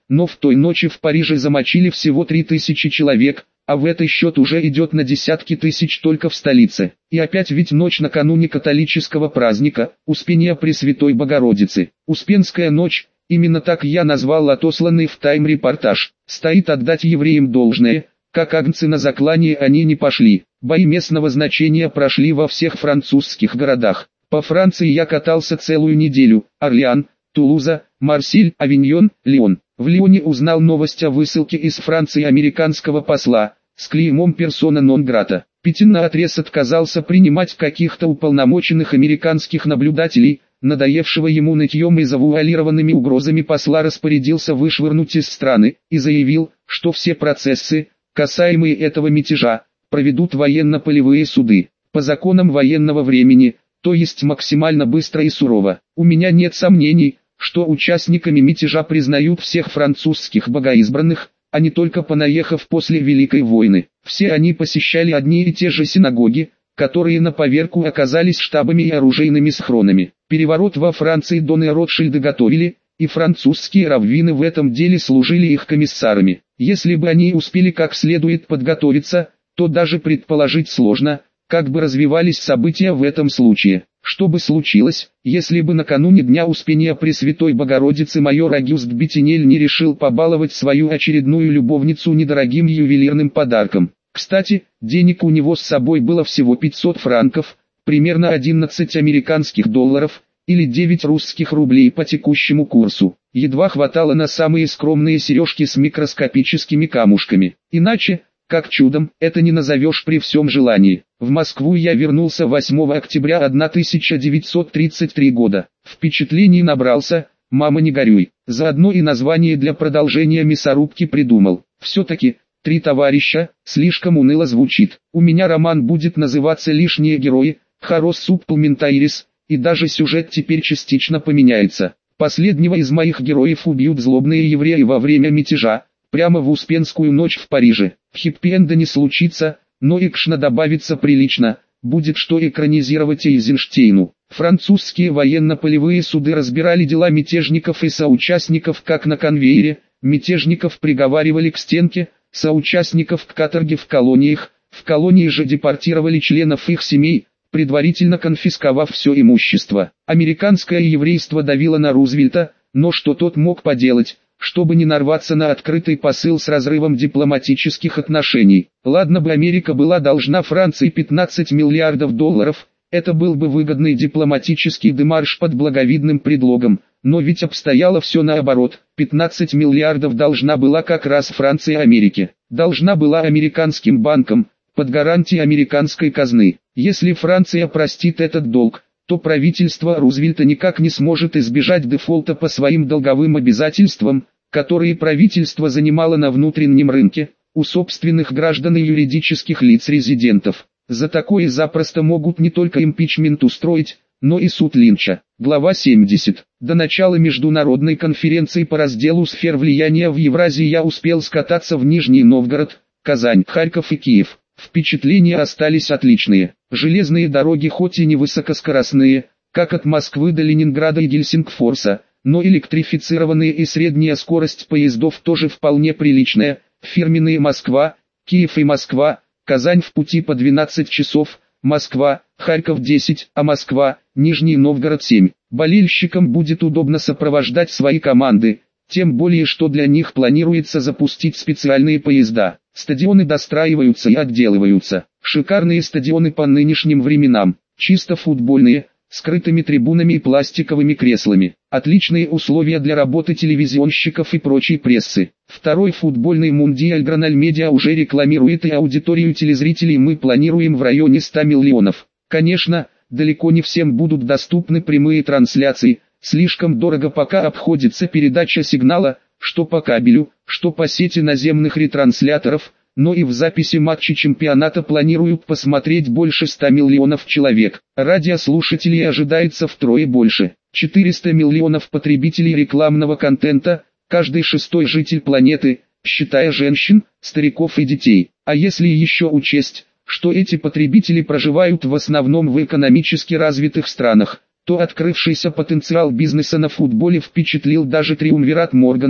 Speaker 1: но в той ночи в Париже замочили всего три тысячи человек, а в этот счет уже идет на десятки тысяч только в столице. И опять ведь ночь накануне католического праздника, Успения Пресвятой Богородицы. Успенская ночь, именно так я назвал отосланный в тайм-репортаж. Стоит отдать евреям должное, как агнцы на заклание они не пошли. Бои местного значения прошли во всех французских городах. По Франции я катался целую неделю. Орлеан, Тулуза, Марсель, Авиньон, Лион. В Лионе узнал новость о высылке из Франции американского посла, с клеймом персона нон-грата. Петин наотрез отказался принимать каких-то уполномоченных американских наблюдателей, надоевшего ему нытьем и завуалированными угрозами посла распорядился вышвырнуть из страны, и заявил, что все процессы, касаемые этого мятежа, проведут военно-полевые суды, по законам военного времени, то есть максимально быстро и сурово. У меня нет сомнений, что участниками мятежа признают всех французских богоизбранных, а не только понаехав после Великой войны. Все они посещали одни и те же синагоги, которые на поверку оказались штабами и оружейными схронами. Переворот во Франции доны Ротшильда готовили, и французские раввины в этом деле служили их комиссарами. Если бы они успели как следует подготовиться, то даже предположить сложно, как бы развивались события в этом случае. Что бы случилось, если бы накануне Дня Успения Пресвятой Богородицы майор Агюст Беттинель не решил побаловать свою очередную любовницу недорогим ювелирным подарком? Кстати, денег у него с собой было всего пятьсот франков, примерно одиннадцать американских долларов, или девять русских рублей по текущему курсу. Едва хватало на самые скромные сережки с микроскопическими камушками. Иначе, как чудом, это не назовешь при всем желании. В Москву я вернулся восьмого октября тысяча девятьсот тридцать третьего года. Впечатлений набрался, мама не горюй. Заодно и название для продолжения мясорубки придумал. Все-таки, «Три товарища» слишком уныло звучит. У меня роман будет называться «Лишние герои», «Хорос супплментайрис», и даже сюжет теперь частично поменяется. Последнего из моих героев убьют злобные евреи во время мятежа, прямо в Успенскую ночь в Париже. Хиппи-энда не случится, но экшна добавится прилично, будет что экранизировать Эйзенштейну. Французские военно-полевые суды разбирали дела мятежников и соучастников как на конвейере, мятежников приговаривали к стенке, соучастников к каторге в колониях, в колонии же депортировали членов их семей, предварительно конфисковав все имущество. Американское еврейство давило на Рузвельта, но что тот мог поделать, чтобы не нарваться на открытый посыл с разрывом дипломатических отношений? Ладно бы Америка была должна Франции пятнадцать миллиардов долларов, это был бы выгодный дипломатический демарш под благовидным предлогом, но ведь обстояло все наоборот. пятнадцать миллиардов должна была как раз Франция Америке, должна была американским банкам, под гарантией американской казны. Если Франция простит этот долг, то правительство Рузвельта никак не сможет избежать дефолта по своим долговым обязательствам, которые правительство занимало на внутреннем рынке, у собственных граждан и юридических лиц-резидентов. За такое запросто могут не только импичмент устроить, но и суд Линча. Глава семьдесят. До начала международной конференции по разделу сфер влияния в Евразии я успел скататься в Нижний Новгород, Казань, Харьков и Киев. Впечатления остались отличные. Железные дороги хоть и не высокоскоростные, как от Москвы до Ленинграда и Гельсингфорса, но электрифицированные и средняя скорость поездов тоже вполне приличная. Фирменные Москва, Киев и Москва, Казань в пути по двенадцать часов, Москва, Харьков десять, а Москва, Нижний Новгород семь. Болельщикам будет удобно сопровождать свои команды, тем более что для них планируется запустить специальные поезда. Стадионы достраиваются и отделываются. Шикарные стадионы по нынешним временам, чисто футбольные, с крытыми трибунами и пластиковыми креслами. Отличные условия для работы телевизионщиков и прочей прессы. Второй футбольный мундиаль Граналь Медиа уже рекламирует, и аудиторию телезрителей мы планируем в районе ста миллионов. Конечно, далеко не всем будут доступны прямые трансляции, слишком дорого пока обходится передача сигнала, что по кабелю, что по сети наземных ретрансляторов, но и в записи матчей чемпионата планируют посмотреть больше ста миллионов человек. Радиослушателей ожидается втрое больше. четыреста миллионов потребителей рекламного контента, каждый шестой житель планеты, считая женщин, стариков и детей. А если еще учесть, что эти потребители проживают в основном в экономически развитых странах, то открывшийся потенциал бизнеса на футболе впечатлил даже триумвират Моргана,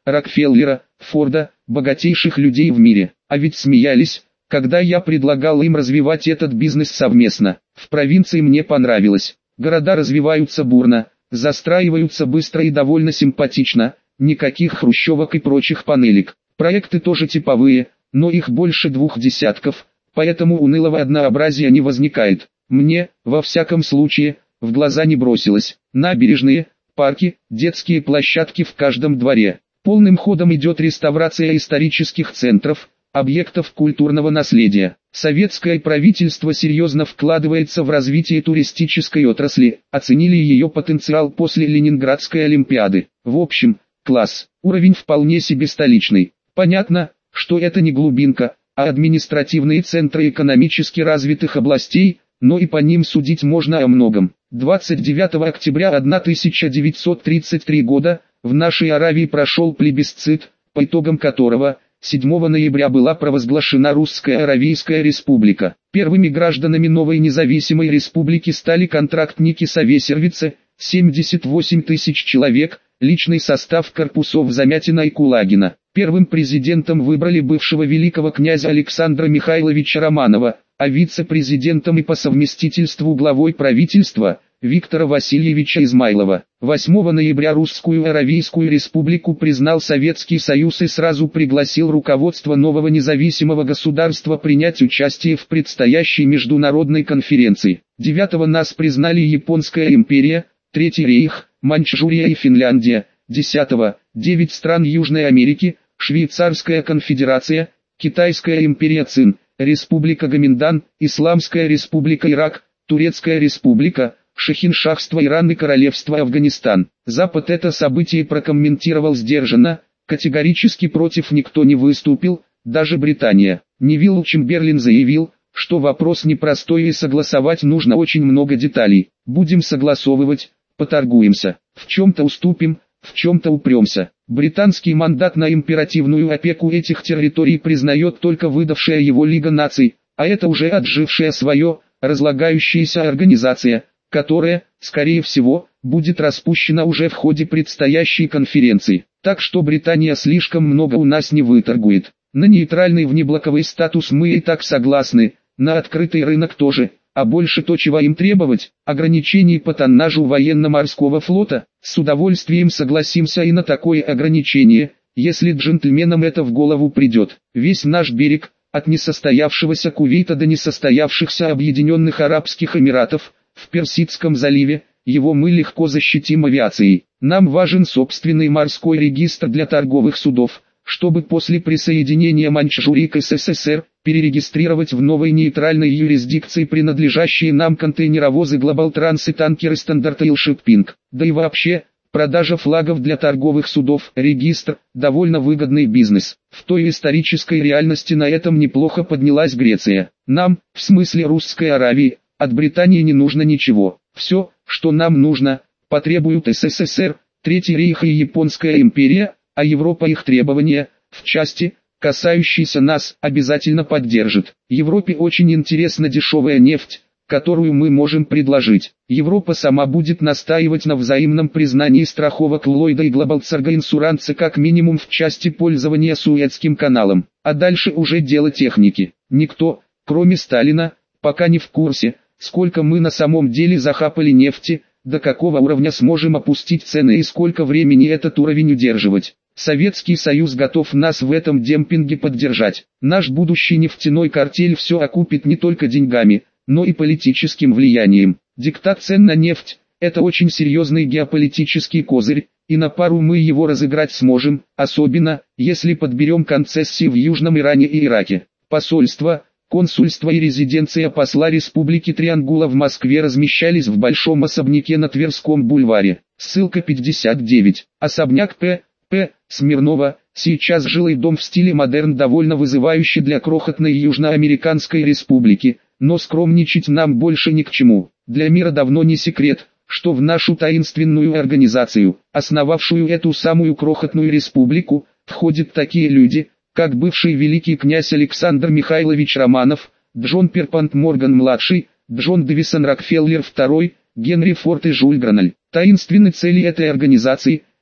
Speaker 1: Рокфеллера, Форда, богатейших людей в мире. А ведь смеялись, когда я предлагал им развивать этот бизнес совместно. В провинции мне понравилось. Города развиваются бурно, застраиваются быстро и довольно симпатично, никаких хрущевок и прочих панелек. Проекты тоже типовые, но их больше двух десятков, поэтому унылого однообразия не возникает. Мне, во всяком случае, в глаза не бросилось. Набережные, парки, детские площадки в каждом дворе. Полным ходом идет реставрация исторических центров, объектов культурного наследия. Советское правительство серьезно вкладывается в развитие туристической отрасли, оценили ее потенциал после Ленинградской Олимпиады. В общем, класс, уровень вполне себе столичный. Понятно, что это не глубинка, а административные центры экономически развитых областей, но и по ним судить можно о многом. двадцать девятого октября тысяча девятьсот тридцать третьего года в нашей Аравии прошел плебисцит, по итогам которого седьмого ноября была провозглашена Русская Аравийская Республика. Первыми гражданами новой независимой республики стали контрактники Совесервица, семьдесят восемь тысяч человек, личный состав корпусов Замятина и Кулагина. Первым президентом выбрали бывшего великого князя Александра Михайловича Романова, а вице-президентом и по совместительству главой правительства – Виктора Васильевича Измайлова. восьмого ноября Русскую Аравийскую Республику признал Советский Союз и сразу пригласил руководство нового независимого государства принять участие в предстоящей международной конференции. девятого нас признали Японская империя, Третий рейх, Маньчжурия и Финляндия. десятого девять стран Южной Америки, Швейцарская конфедерация, Китайская империя Цин, Республика Гоминдан, Исламская республика Ирак, Турецкая республика, Шахиншахство Иран и Королевство Афганистан. Запад это событие прокомментировал сдержанно, категорически против никто не выступил, даже Британия. Невилл Чемберлен заявил, что вопрос непростой и согласовать нужно очень много деталей. Будем согласовывать, поторгуемся, в чем-то уступим, в чем-то упремся. Британский мандат на императивную опеку этих территорий признает только выдавшая его Лига наций, а это уже отжившая свое, разлагающаяся организация, которая, скорее всего, будет распущена уже в ходе предстоящей конференции. Так что Британия слишком много у нас не выторгует. На нейтральный внеблоковый статус мы и так согласны, на открытый рынок тоже, а больше то, чего им требовать, ограничений по тоннажу военно-морского флота, с удовольствием согласимся и на такое ограничение, если джентльменам это в голову придет. Весь наш берег, от несостоявшегося Кувейта до несостоявшихся Объединенных Арабских Эмиратов, в Персидском заливе, его мы легко защитим авиацией. Нам важен собственный морской регистр для торговых судов, чтобы после присоединения Маньчжурии к СССР, перерегистрировать в новой нейтральной юрисдикции принадлежащие нам контейнеровозы Global Trans и танкеры Standard Oil Shipping. Да и вообще, продажа флагов для торговых судов, регистр, довольно выгодный бизнес. В той исторической реальности на этом неплохо поднялась Греция. Нам, в смысле Русской Аравии, от Британии не нужно ничего. Все, что нам нужно, потребуют СССР, Третий рейх и Японская империя, а Европа их требования, в части, касающейся нас, обязательно поддержит. Европе очень интересна дешевая нефть, которую мы можем предложить. Европа сама будет настаивать на взаимном признании страховок Ллойда и Глобалцерга Инсуранса как минимум в части пользования Суэцким каналом. А дальше уже дело техники. Никто, кроме Сталина, пока не в курсе, сколько мы на самом деле захапали нефти, до какого уровня сможем опустить цены и сколько времени этот уровень удерживать. Советский Союз готов нас в этом демпинге поддержать. Наш будущий нефтяной картель все окупит не только деньгами, но и политическим влиянием. Диктат цен на нефть – это очень серьезный геополитический козырь, и на пару мы его разыграть сможем, особенно, если подберем концессии в Южном Иране и Ираке. Посольство, консульство и резиденция посла Республики Триангула в Москве размещались в большом особняке на Тверском бульваре. Ссылка пятьдесят девять. Особняк П. П. Смирнова, сейчас жилой дом в стиле модерн, довольно вызывающий для крохотной южноамериканской республики, но скромничать нам больше ни к чему. Для мира давно не секрет, что в нашу таинственную организацию, основавшую эту самую крохотную республику, входят такие люди, как бывший великий князь Александр Михайлович Романов, Джон Перпант Морган-младший, Джон Дэвисон Рокфеллер второй, Генри Форд и Жюль Граналь. Таинственной цели этой организации –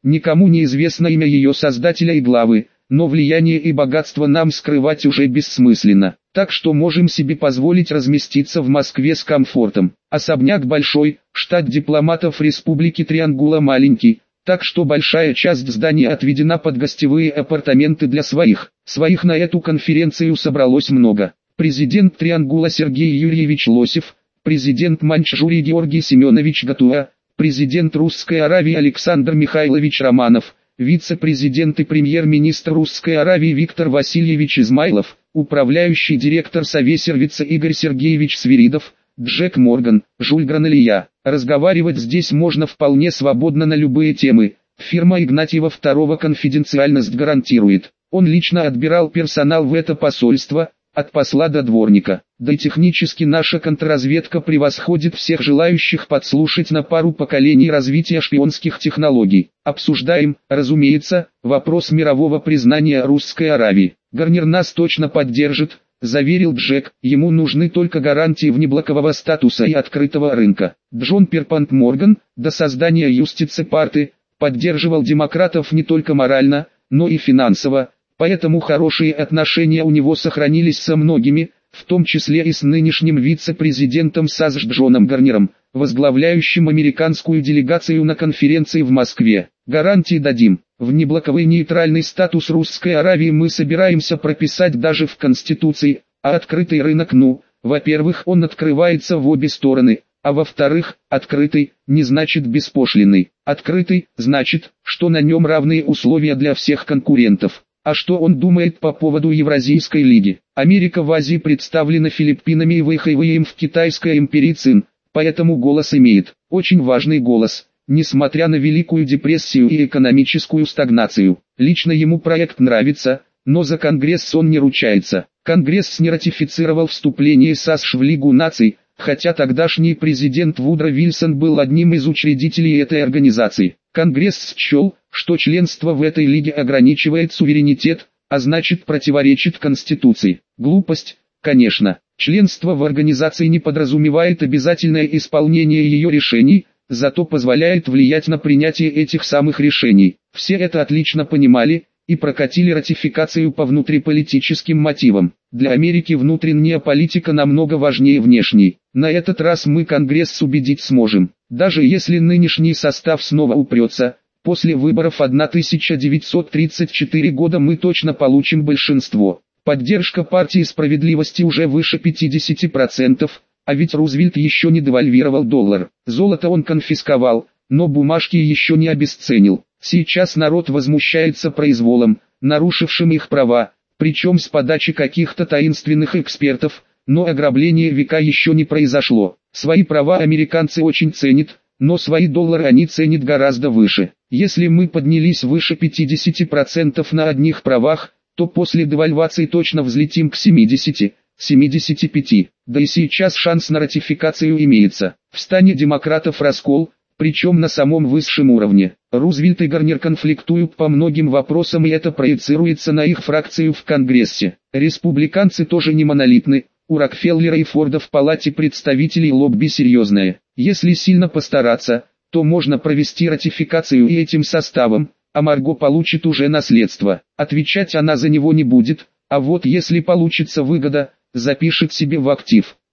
Speaker 1: Никому не известно имя ее создателя и главы, но влияние и богатство нам скрывать уже бессмысленно. Так что можем себе позволить разместиться в Москве с комфортом. Особняк большой, штат дипломатов Республики Триангула маленький, так что большая часть здания отведена под гостевые апартаменты для своих. Своих на эту конференцию собралось много. Президент Триангула Сергей Юрьевич Лосев, президент Маньчжурии Георгий Семенович Гатуа, президент Русской Аравии Александр Михайлович Романов, вице-президент и премьер-министр Русской Аравии Виктор Васильевич Измайлов, управляющий директор Совесервица Игорь Сергеевич Свиридов, Джек Морган, Жюль Гранелия. Разговаривать здесь можно вполне свободно на любые темы. Фирма Игнатьева второго конфиденциальность гарантирует. Он лично отбирал персонал в это посольство, от посла до дворника. Да и технически наша контрразведка превосходит всех желающих подслушать на пару поколений развития шпионских технологий. Обсуждаем, разумеется, вопрос мирового признания Русской Аравии. Гарнер нас точно поддержит, заверил Джек, ему нужны только гарантии внеблокового статуса и открытого рынка. Джон Перпант Морган, до создания Юстице Парты, поддерживал демократов не только морально, но и финансово, поэтому хорошие отношения у него сохранились со многими, в том числе и с нынешним вице-президентом САСШ Джоном Гарнером, возглавляющим американскую делегацию на конференции в Москве. Гарантии дадим. Внеблоковый нейтральный статус Русской Аравии мы собираемся прописать даже в Конституции, а открытый рынок, ну, во-первых, он открывается в обе стороны, а во-вторых, открытый не значит беспошлинный. Открытый значит, что на нем равные условия для всех конкурентов. А что он думает по поводу Евразийской лиги? Америка в Азии представлена Филиппинами и Вэйхэйвэем в Китайской империи Цин, поэтому голос имеет. Очень важный голос, несмотря на Великую депрессию и экономическую стагнацию. Лично ему проект нравится, но за Конгресс он не ручается. Конгресс не ратифицировал вступление САСШ в Лигу наций, хотя тогдашний президент Вудро Вильсон был одним из учредителей этой организации. Конгресс счел, что членство в этой лиге ограничивает суверенитет, а значит противоречит Конституции. Глупость, конечно. Членство в организации не подразумевает обязательное исполнение ее решений, зато позволяет влиять на принятие этих самых решений. Все это отлично понимали и прокатили ратификацию по внутриполитическим мотивам. Для Америки внутренняя политика намного важнее внешней. На этот раз мы Конгресс убедить сможем. Даже если нынешний состав снова упрется, после выборов тысяча девятьсот тридцать четвёртого года мы точно получим большинство. Поддержка партии справедливости уже выше пятидесяти процентов, а ведь Рузвельт еще не девальвировал доллар. Золото он конфисковал, но бумажки еще не обесценил. Сейчас народ возмущается произволом, нарушившим их права, причем с подачи каких-то таинственных экспертов, но ограбление века еще не произошло. Свои права американцы очень ценят, но свои доллары они ценят гораздо выше. Если мы поднялись выше пятидесяти процентов на одних правах, то после девальвации точно взлетим к семидесяти — семидесяти пяти. Да и сейчас шанс на ратификацию имеется. В стане демократов раскол, причем на самом высшем уровне. Рузвельт и Гарнер конфликтуют по многим вопросам, и это проецируется на их фракцию в Конгрессе. Республиканцы тоже не монолитны. У Рокфеллера и Форда в Палате представителей лобби серьезное. Если сильно постараться, то можно провести ратификацию и этим составом, а Марго получит уже наследство. Отвечать она за него не будет, а вот если получится выгода, запишет себе в актив.